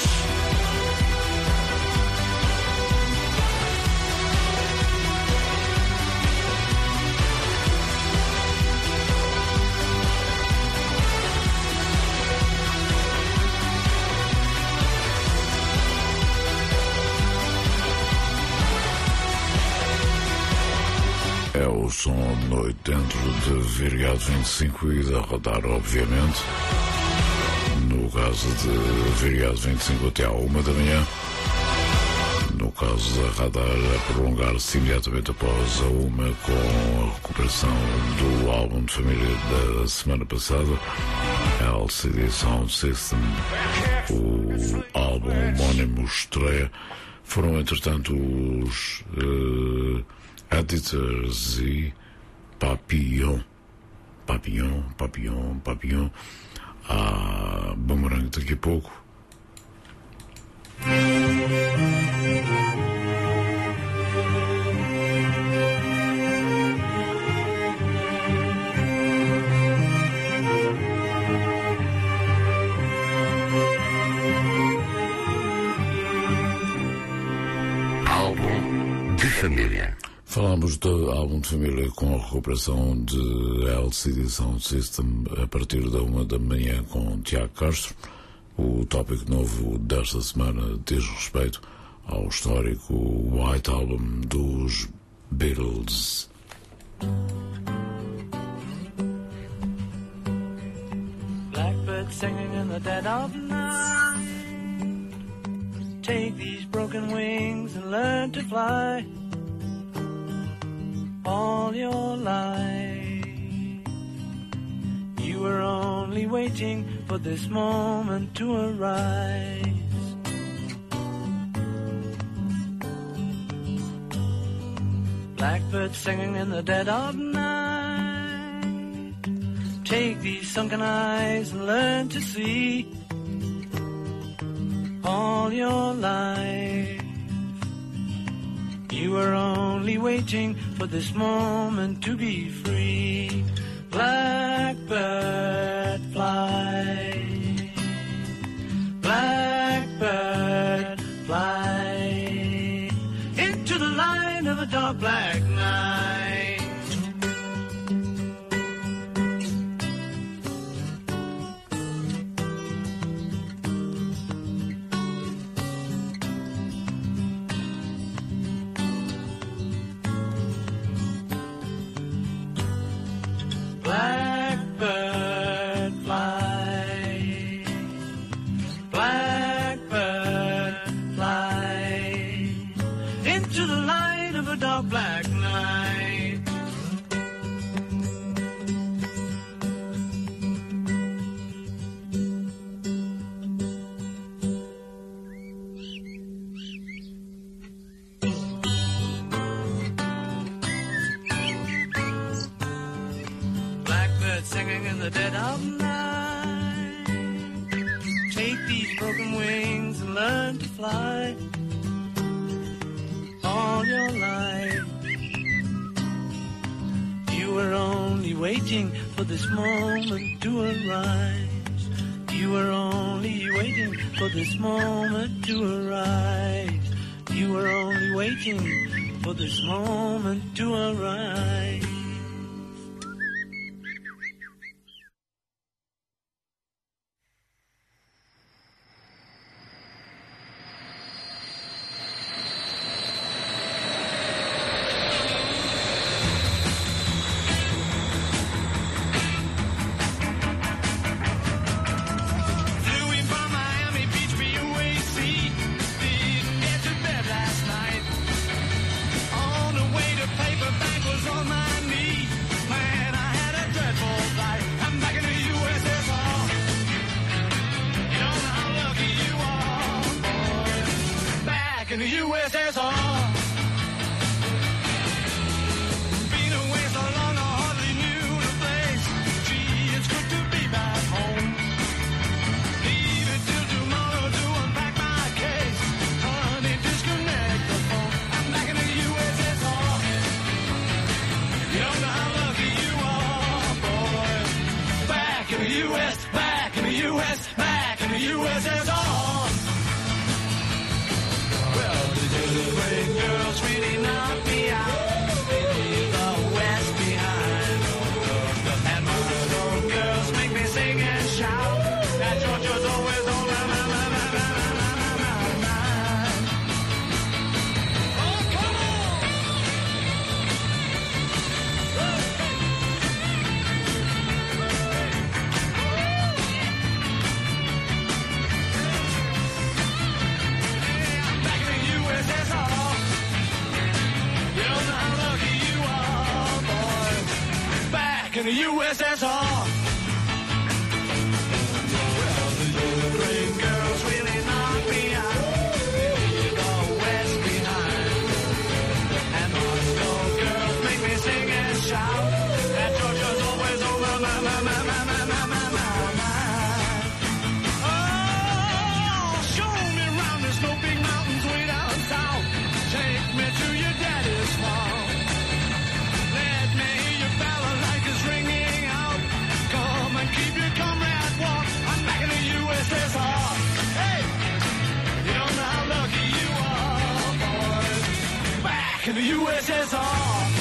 É o som de noite dentro de Virgado vinte e cinco e da Radar, obviamente. No caso de Virgado vinte e cinco até à uma da manhã. No caso da Radar, a prolongar-se imediatamente após a uma com a recuperação do álbum de família da semana passada, L C D Sound System. O álbum homónimo estreia. Foram, entretanto, os uh, Editors e Papillon. Papillon, Papillon, Papillon. A Boomerang daqui a pouco. Álbum de família. Falámos Começámos o álbum de família com a recuperação de L C D Sound System a partir da uma da manhã com Tiago Castro. O tópico novo desta semana diz respeito ao histórico White Album dos Beatles. Blackbird singing in the dead of night. Take these broken wings and learn to fly. All your life you were only waiting for this moment to arise. Blackbird singing in the dead of night. Take these sunken eyes and learn to see. All your life you were only waiting for this moment to be free. Blackbird fly, blackbird fly into the light of a dark black night. Blackbird fly, blackbird fly into the light of a dark black night. Singing in the dead of night. Take these broken wings and learn to fly. All your life you were only waiting for this moment to arise. You were only waiting for this moment to arise. You were only waiting for this moment to arise. In the U S S R, been away so long I hardly knew the place. Gee, it's good to be back home. Leave it till tomorrow to unpack my case. Honey, disconnect the phone. I'm back in the U S S R. You don't know how lucky you are, boy. Back in the U S, back in the U S, back in the U S S R. Great girls really knock me out. Leave the West behind. And most old girls make me sing and shout. That Georgia's always on my mind, my mind, my mind, my mind. Oh, come on! I'm back in the U S S R. You don't know how lucky you are, boy. Back in the U S S R. Well, the great girls really knock me out. Leave the West behind. And most old girls make me sing and shout. That Georgia's always over my, my, my, my, my, my, my, my mind. Oh, show me around. There's no big mountains way down south. Take me to your daddy's farm. Let me hear your balalaikas ringing out. Come and keep your comrade warm. I'm back in the U S S R. Hey, you don't know how lucky you are, boys. Back in the U S S R.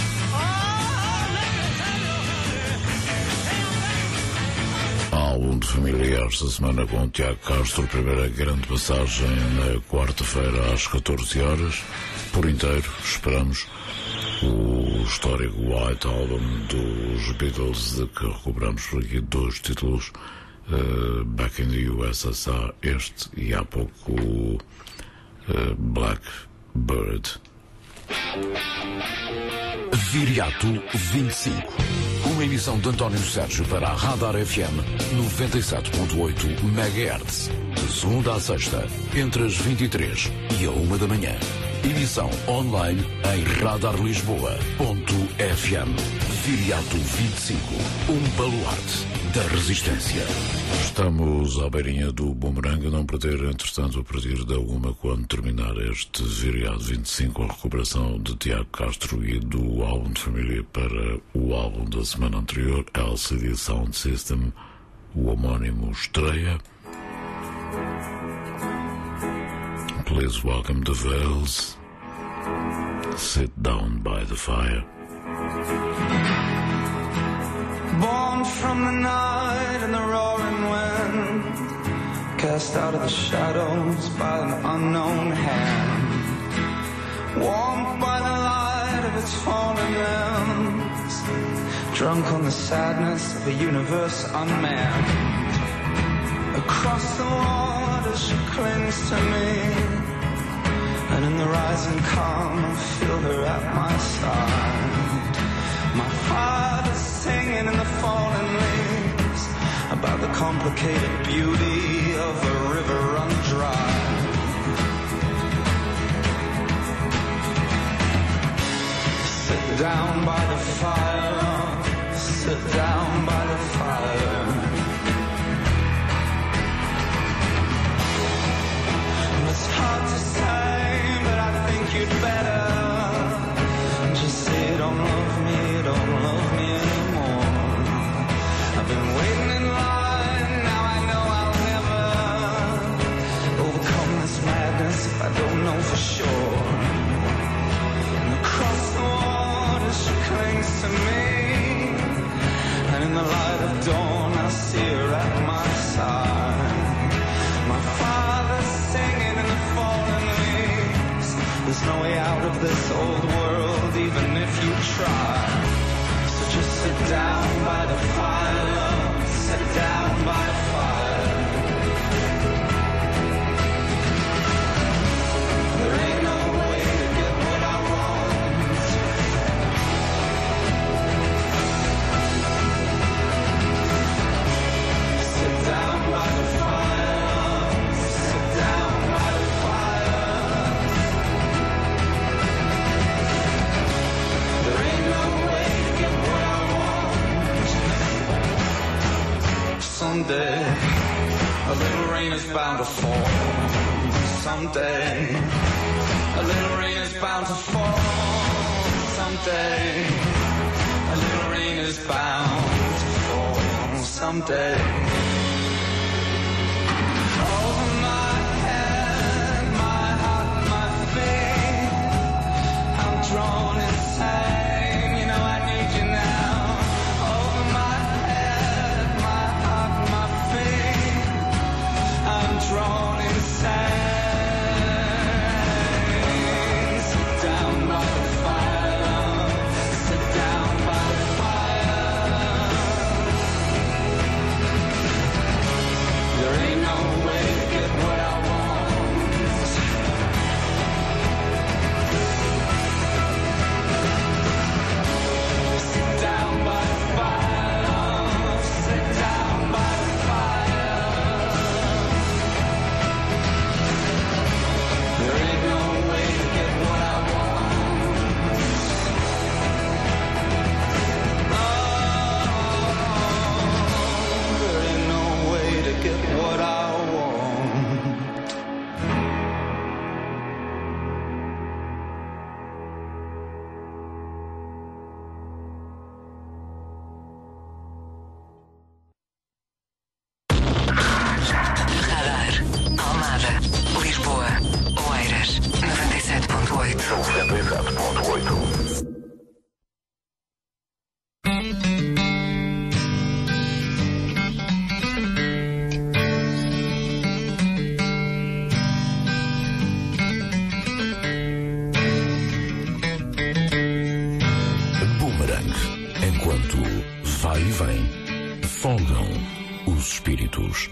de Família esta semana com o Tiago Castro. Primeira grande passagem na quarta-feira às catorze horas. Por inteiro, esperamos o histórico White Album dos Beatles, de que recuperamos por aqui dois títulos, uh, Back in the U S S R, este e há pouco o uh, Blackbird. Viriato vinte e cinco. Uma emissão de António Sérgio para a Radar F M noventa e sete ponto oito megahertz. De segunda a sexta, entre as vinte e três e a uma da manhã. Emissão online em radarlisboa ponto f m. Viriato vinte e cinco. Um baluarte da resistência. Estamos à beirinha do bumerangue, não perder, entretanto, a partir da uma, quando terminar este Viriato vinte e cinco, a recuperação de Tiago Castro e do álbum de família para o álbum da semana anterior, L C D Sound System, o homónimo estreia. Please welcome the Veils. Sit down by the fire. Born from the night and the roaring wind, cast out of the shadows by an unknown hand, warmed by the light of its fallen limbs, drunk on the sadness of a universe unmanned. Across the water she clings to me, and in the rising calm I feel her at my side. My heart is singing in the fallen leaves about the complicated beauty of a river run dry. Sit down by the fire, sit down by the fire. It's hard to say, but I think you'd better just say you don't love me, don't love me anymore. I've been waiting in line, now I know I'll never overcome this madness if I don't know for sure. And across the water she clings to me, and in the light of dawn I see her at my side. My father's singing in the fallen leaves. There's no way out of this old world, even if you try. So just sit down by the fire, sit down by the fire. There ain't no way to get what I want. Sit down by the fire, sit down by the fire. There ain't no way to get what I want. Someday, a little rain is bound to fall. Someday, a little rain is bound to fall. Someday, a little rain is bound to fall. Someday. Over my head, my heart, my feet, I'm drawn insane, you know I need you now. Over my head, my heart, my feet, I'm drawn insane. Sit down by the fire, sit down by the fire. Enquanto vai e vem, folgam os espíritos.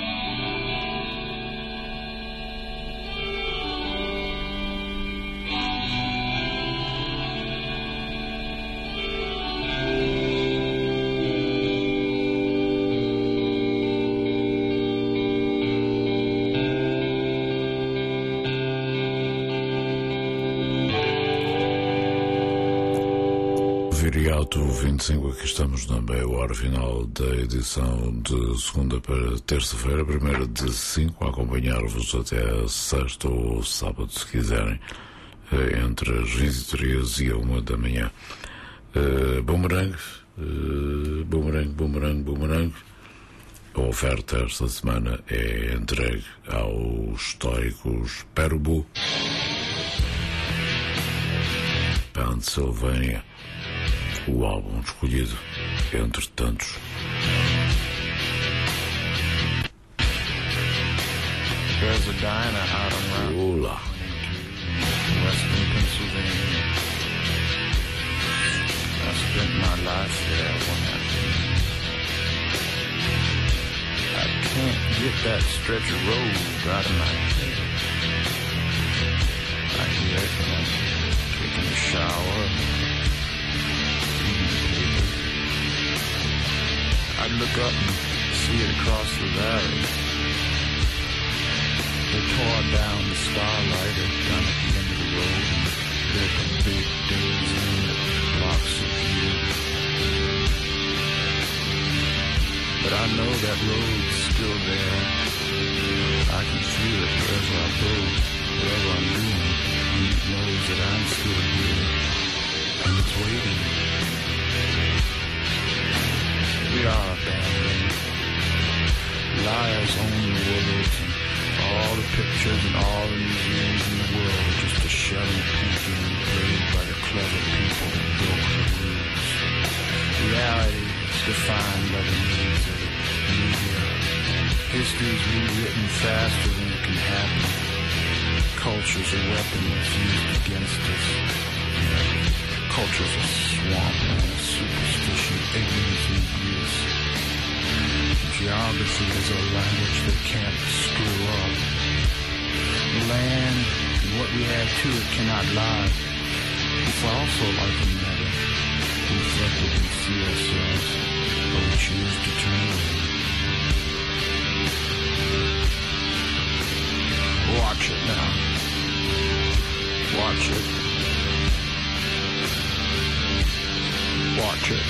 Viriato vinte e cinco, aqui estamos na meia hora final da edição de segunda para terça-feira, primeira de cinco, a acompanhar-vos até sexta ou sábado, se quiserem, entre as vinte e três e a uma da manhã. Uh, Boomerang, uh, Boomerang, Boomerang, Boomerang. A oferta esta semana é entregue aos históricos Perubu, Pennsylvania. O álbum escolhido entre tantos. There's a diner out on Route Olá. Western Pennsylvania. I spent my life there one afternoon. I can't get that stretch of road out of my head. I hear it when I'm taking a shower. I'd look up and see it across the valley. They tore down the starlighter down at the end of the road and built a big days in that blocks the view. But I know that road's still there. I can feel it wherever I go, whatever I'm doing. And it knows that I'm still here, and it's waiting. We are a band. Liars own the world, and all the pictures and all the museums in the world are just a shallow painting played by the clever people that broke the rules. Reality is defined by the needs of the media. History is rewritten faster than it can happen. Culture's a weapon that's used against us. Culture's a swampland of superstition, ignorance, and abuse. Geography is a language that can't screw up. The land and what we add to it cannot lie. It's also like a mirror, reflected we see ourselves, but we choose to turn away. Watch it now. Watch it. Watch it.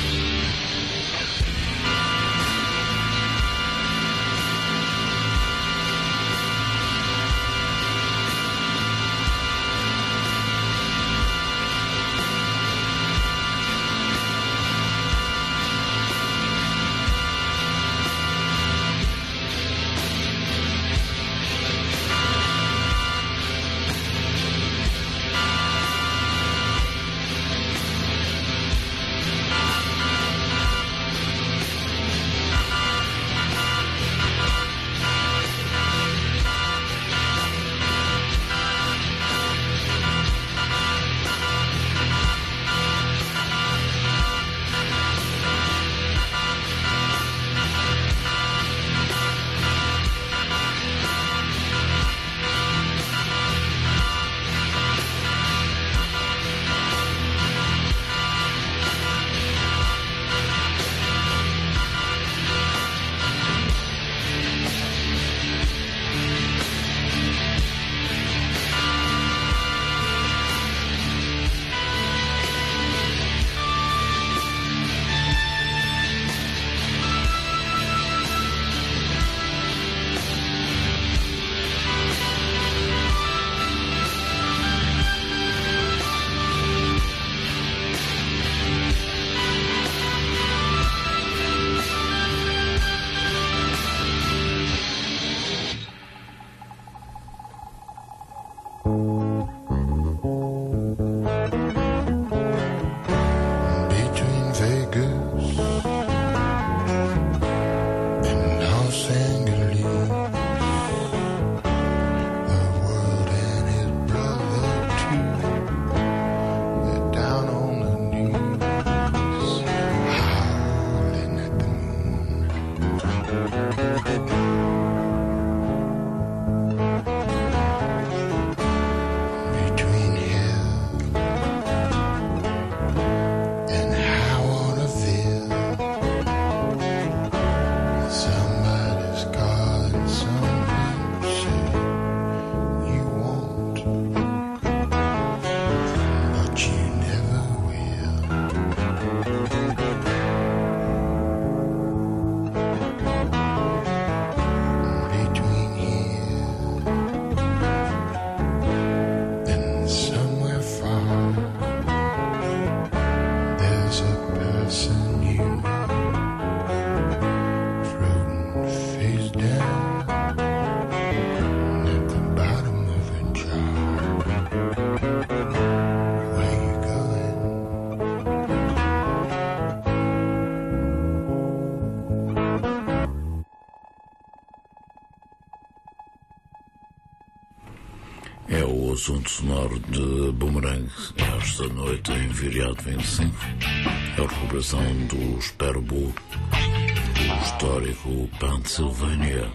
o assunto sonoro de Boomerang esta noite em Viriato vinte e cinco. É a recuperação do Sperbo, o histórico Pennsylvania.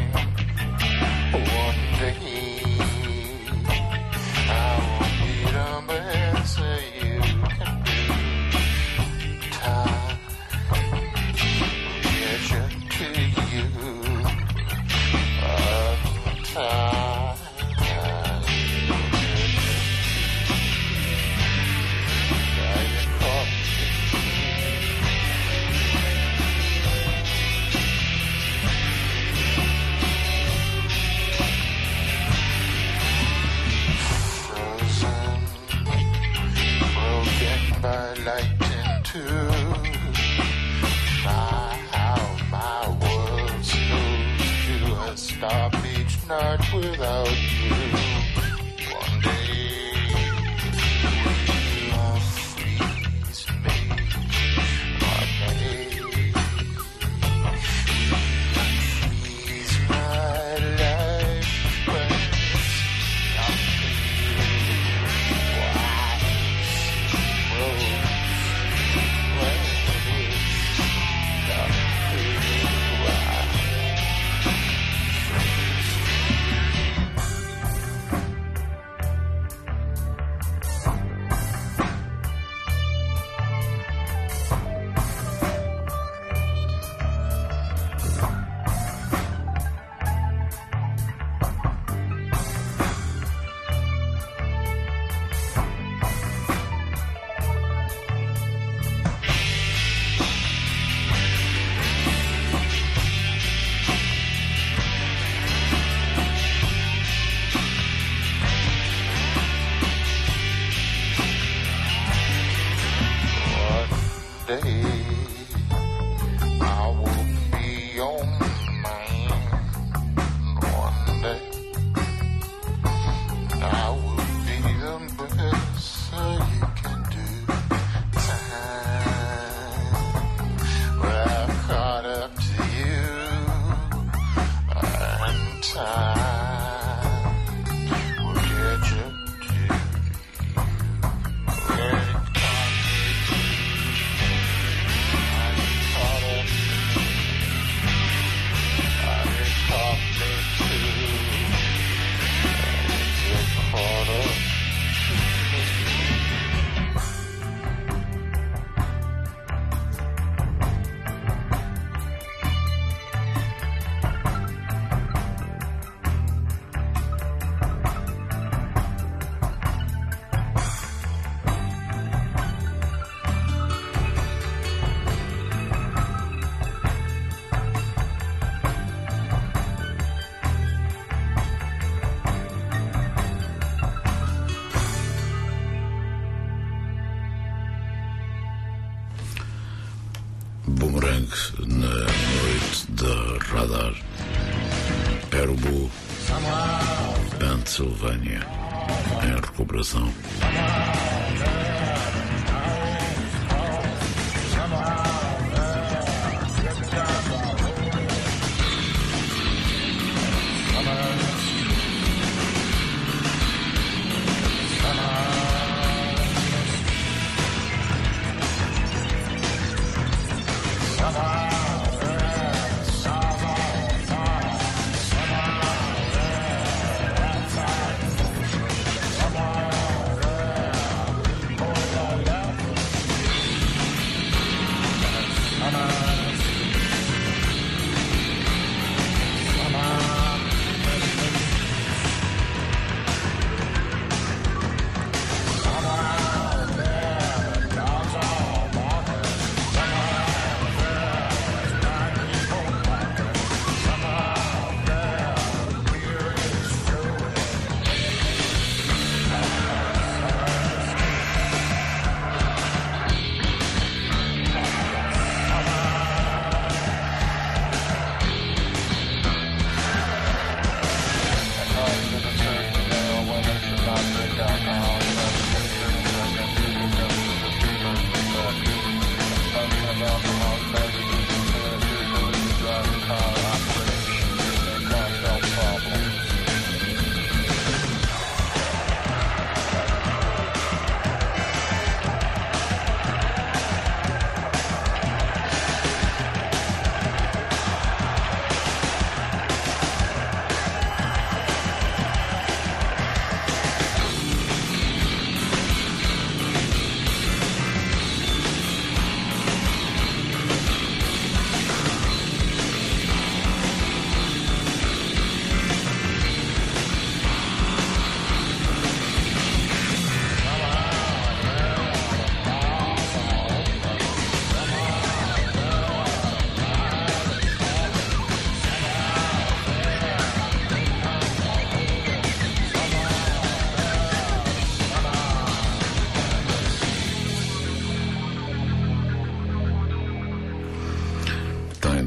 Stop each night without you. One day you'll freeze me. One day freeze my life when it's not for you. Wise rose when it's not for you. Boomerang na noite da Radar. Sperbo, Pennsylvania, em recuperação.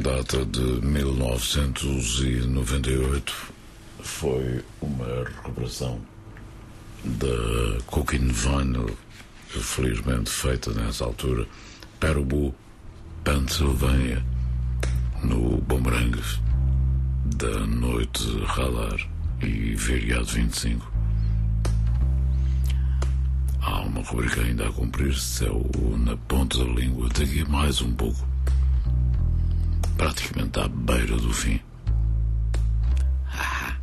data de mil novecentos e noventa e oito, foi uma recuperação da Cocaine Vinyl, felizmente feita nessa altura, Perubu, Pennsylvania, no Boomerang da noite Radar e Feriado vinte e cinco. Há uma rubrica ainda a cumprir-se, é o Na Ponta da Língua, daqui a mais um pouco, praticamente à beira do fim. Ah.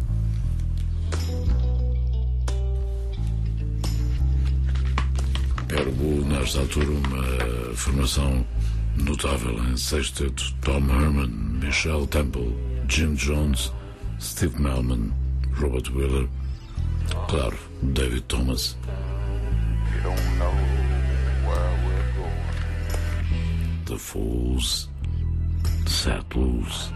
Perubu, nesta altura, uma formação notável em sexteto: Tom Herman, Michelle Temple, Jim Jones, Steve Melman, Robert Wheeler, claro, David Thomas. The Fools Set Loose.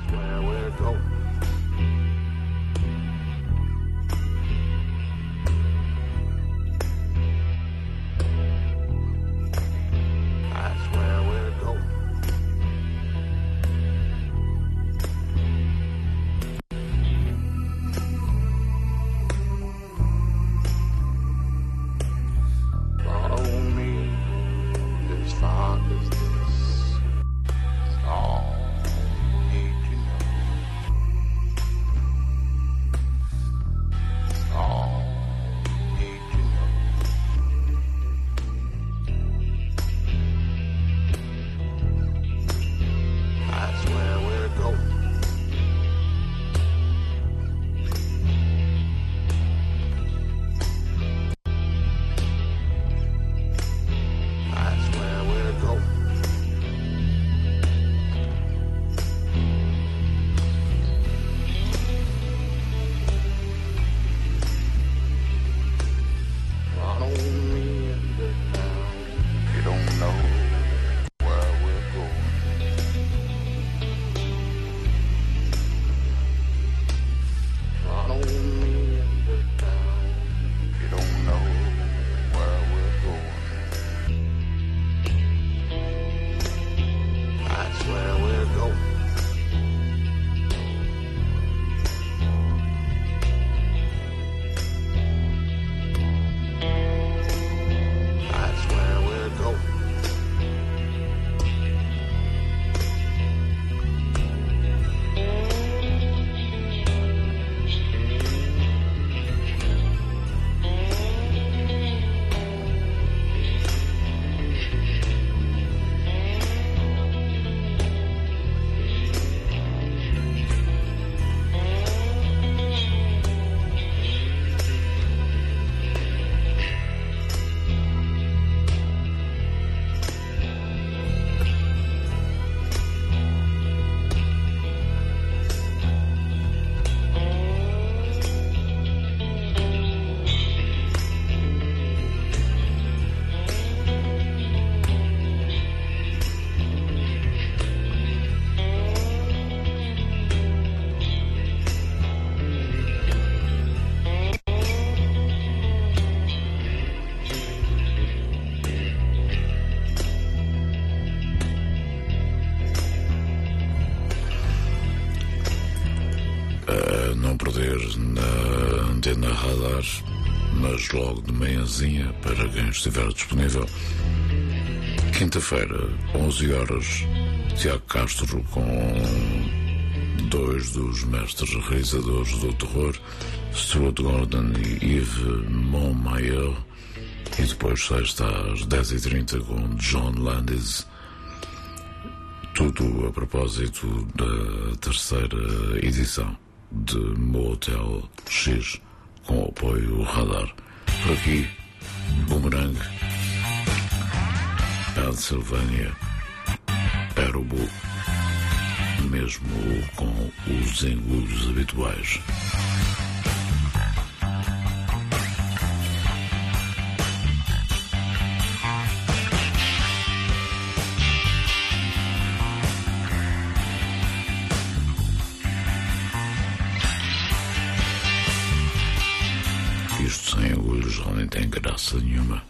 Na antena Radar, mas logo de manhãzinha, para quem estiver disponível. Quinta-feira, onze horas, Tiago Castro com dois dos mestres realizadores do terror, Stuart Gordon e Yves Montmayor, e depois sexta às dez e trinta com John Landis. Tudo a propósito da terceira edição de Motel X, com o apoio Radar. Por aqui, Boomerang, Pennsylvania, Perubu, mesmo com os engulhos habituais. Isto sem agulhos já nem tem graça nenhuma.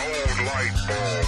cold light bulb.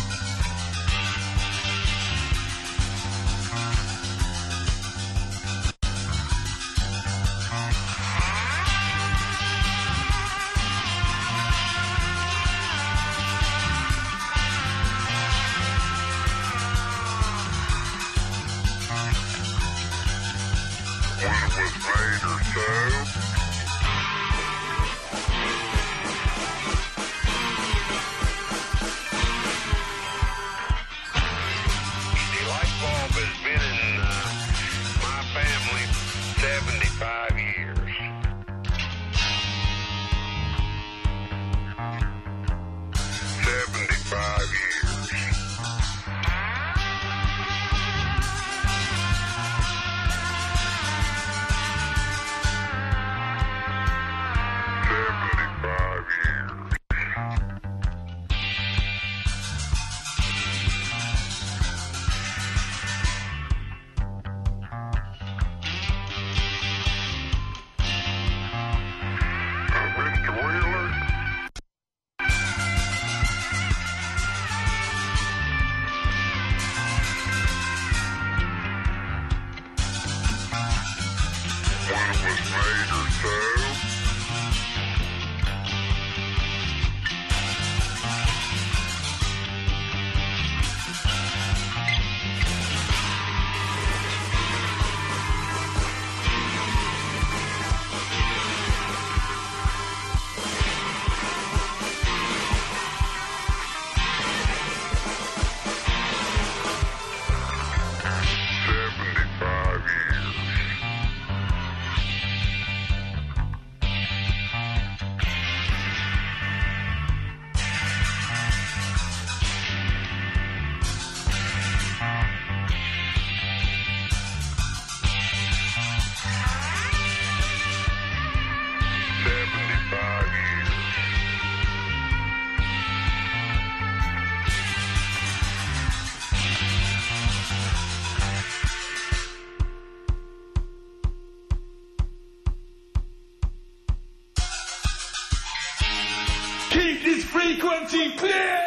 Keep this frequency clear!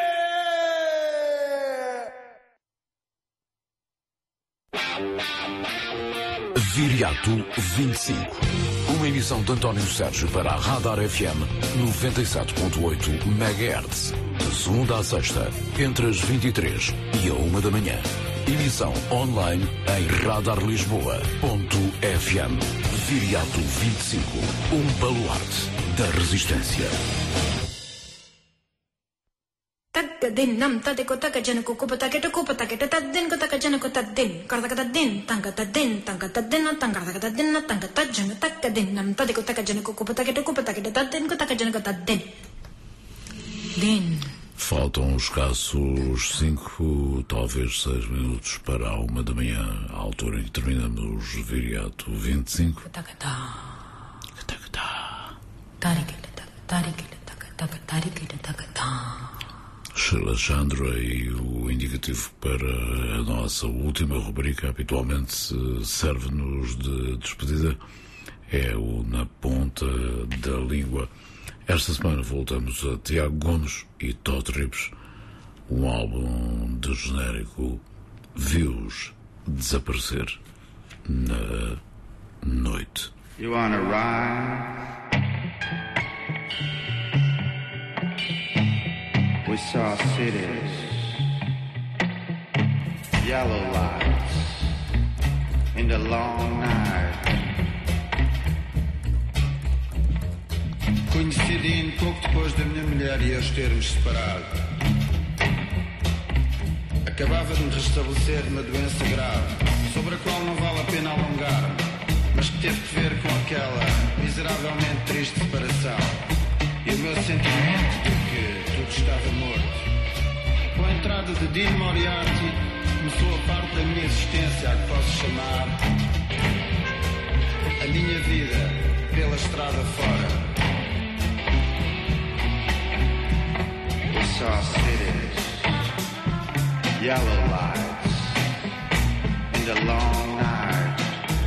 Viriato vinte e cinco. Uma emissão de António Sérgio para a Radar F M noventa e sete ponto oito megahertz. De segunda a sexta, entre as vinte e três e a uma da manhã. Emissão online em radar lisboa ponto f m. Viriato vinte e cinco. Um baluarte da resistência. Din nam ta de kota ka jana ko ko pata ke to ko pata ke ta din kota ka jana ko ta din kar ta din tanga ta din tanga ta din tanga ta din tanga ta jana ta ka din nam ta de kota ka jana ko ko pata ke to ko pata ke ta din kota ka jana ko ta din din. Faltam escassos cinco, talvez seis minutos para a uma da manhã, à altura em que terminamos Viriato vinte e cinco. Sheila Chandra e o indicativo para a nossa última rubrica, habitualmente serve-nos de despedida, é o Na Ponta da Língua. Esta semana voltamos a Tiago Gomes e Todd Ripps, um álbum de genérico Vi-os desaparecer na noite. You wanna ride? We saw cities, yellow lights, in the long night. Conheci Dean pouco depois da minha mulher e eu termos separado. Acabava de me restabelecer de uma doença grave, sobre a qual não vale a pena alongar-me, mas que teve que ver com aquela miseravelmente triste separação e o meu sentimento de que tudo estava morto. Com a entrada de Dean Moriarty, começou a parte da minha existência a que posso chamar a minha vida pela estrada fora. We saw cities, yellow lights, in the long night.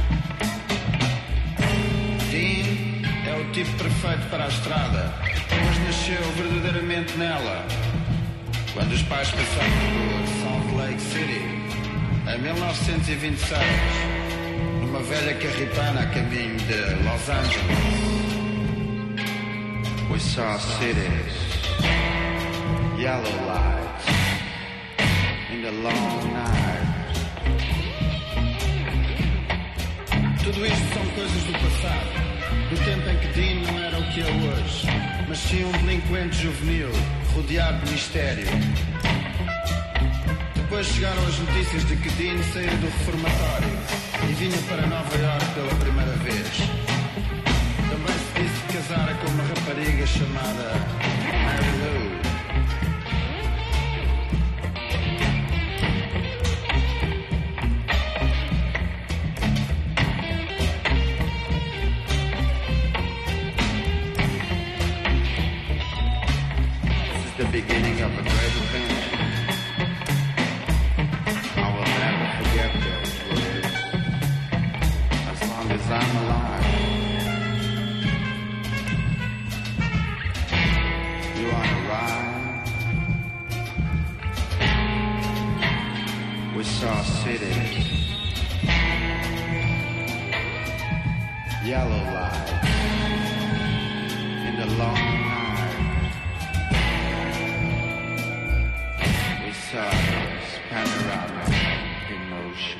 Dean é o tipo perfeito para a estrada, mas nasceu verdadeiramente nela. Quando os pais passaram por Salt Lake City, em mil novecentos e vinte e seis, numa velha carripana a caminho de Los Angeles, we saw cities, yellow lights, in the long night. Tudo isto são coisas do passado, do tempo em que Dean não era o que é hoje, mas sim um delinquente juvenil, rodeado de mistério. Depois chegaram as notícias de que Dean saía do reformatório e vinha para Nova York pela primeira vez. Também se disse que casara com uma rapariga chamada Mary Lou. The beginning of a great adventure. I will never forget those words as long as I'm alive. You on a ride? We saw cities, yellow lights in the long night. Silence, panorama, emotions.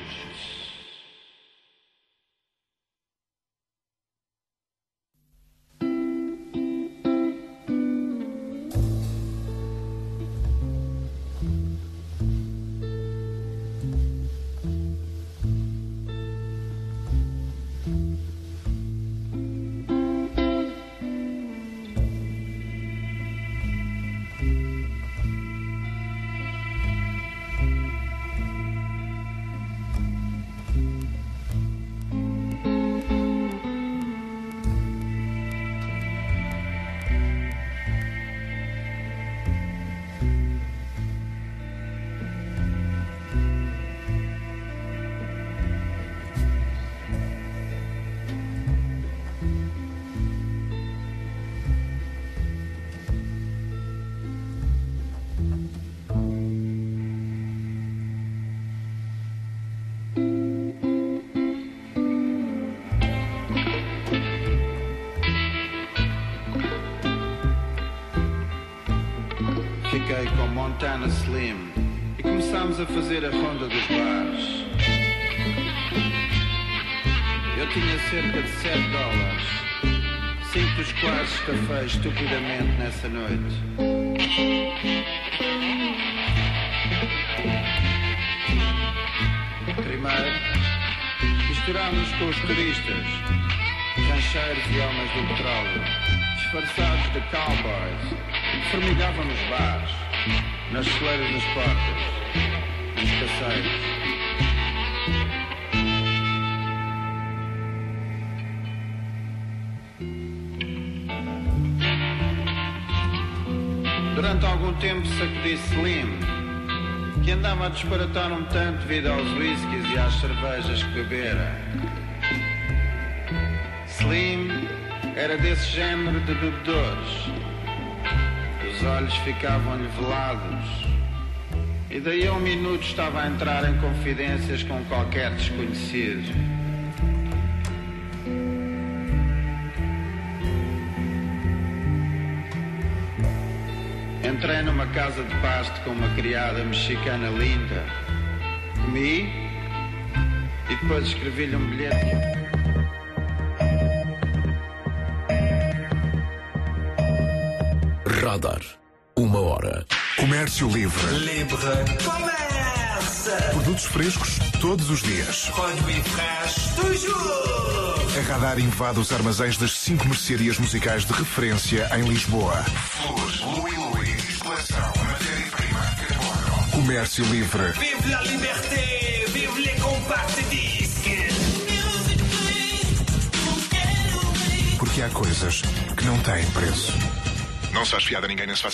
Fiquei com Montana Slim e começámos a fazer a ronda dos bares. Eu tinha cerca de sete dólares, cinco dos quais estafei estupidamente nessa noite. Primeiro, misturámos com os turistas, rancheiros e homens do petróleo, disfarçados de cowboys, que formigavam nos bares, nas celeiras das portas, nos caceiros. Durante algum tempo sacudi Slim, que andava a disparatar um tanto devido aos whiskies e às cervejas que bebera. Slim era desse género de bebedores. Os olhos ficavam-lhe velados e daí a um minuto estava a entrar em confidências com qualquer desconhecido. Entrei numa casa de pasto com uma criada mexicana linda. Comi e depois escrevi-lhe um bilhete. Radar. Uma hora. Comércio Livre. Livre. Commerce. Produtos frescos todos os dias. Produits frais toujours. A Radar invade os armazéns das cinco mercearias musicais de referência em Lisboa. Flores, Louis Louis, instalação, matéria-prima, carbono. Comércio Livre. Vive la liberté, vive les compacts disques. Porque há coisas que não têm preço. Não se faz fiado a ninguém, nem se faz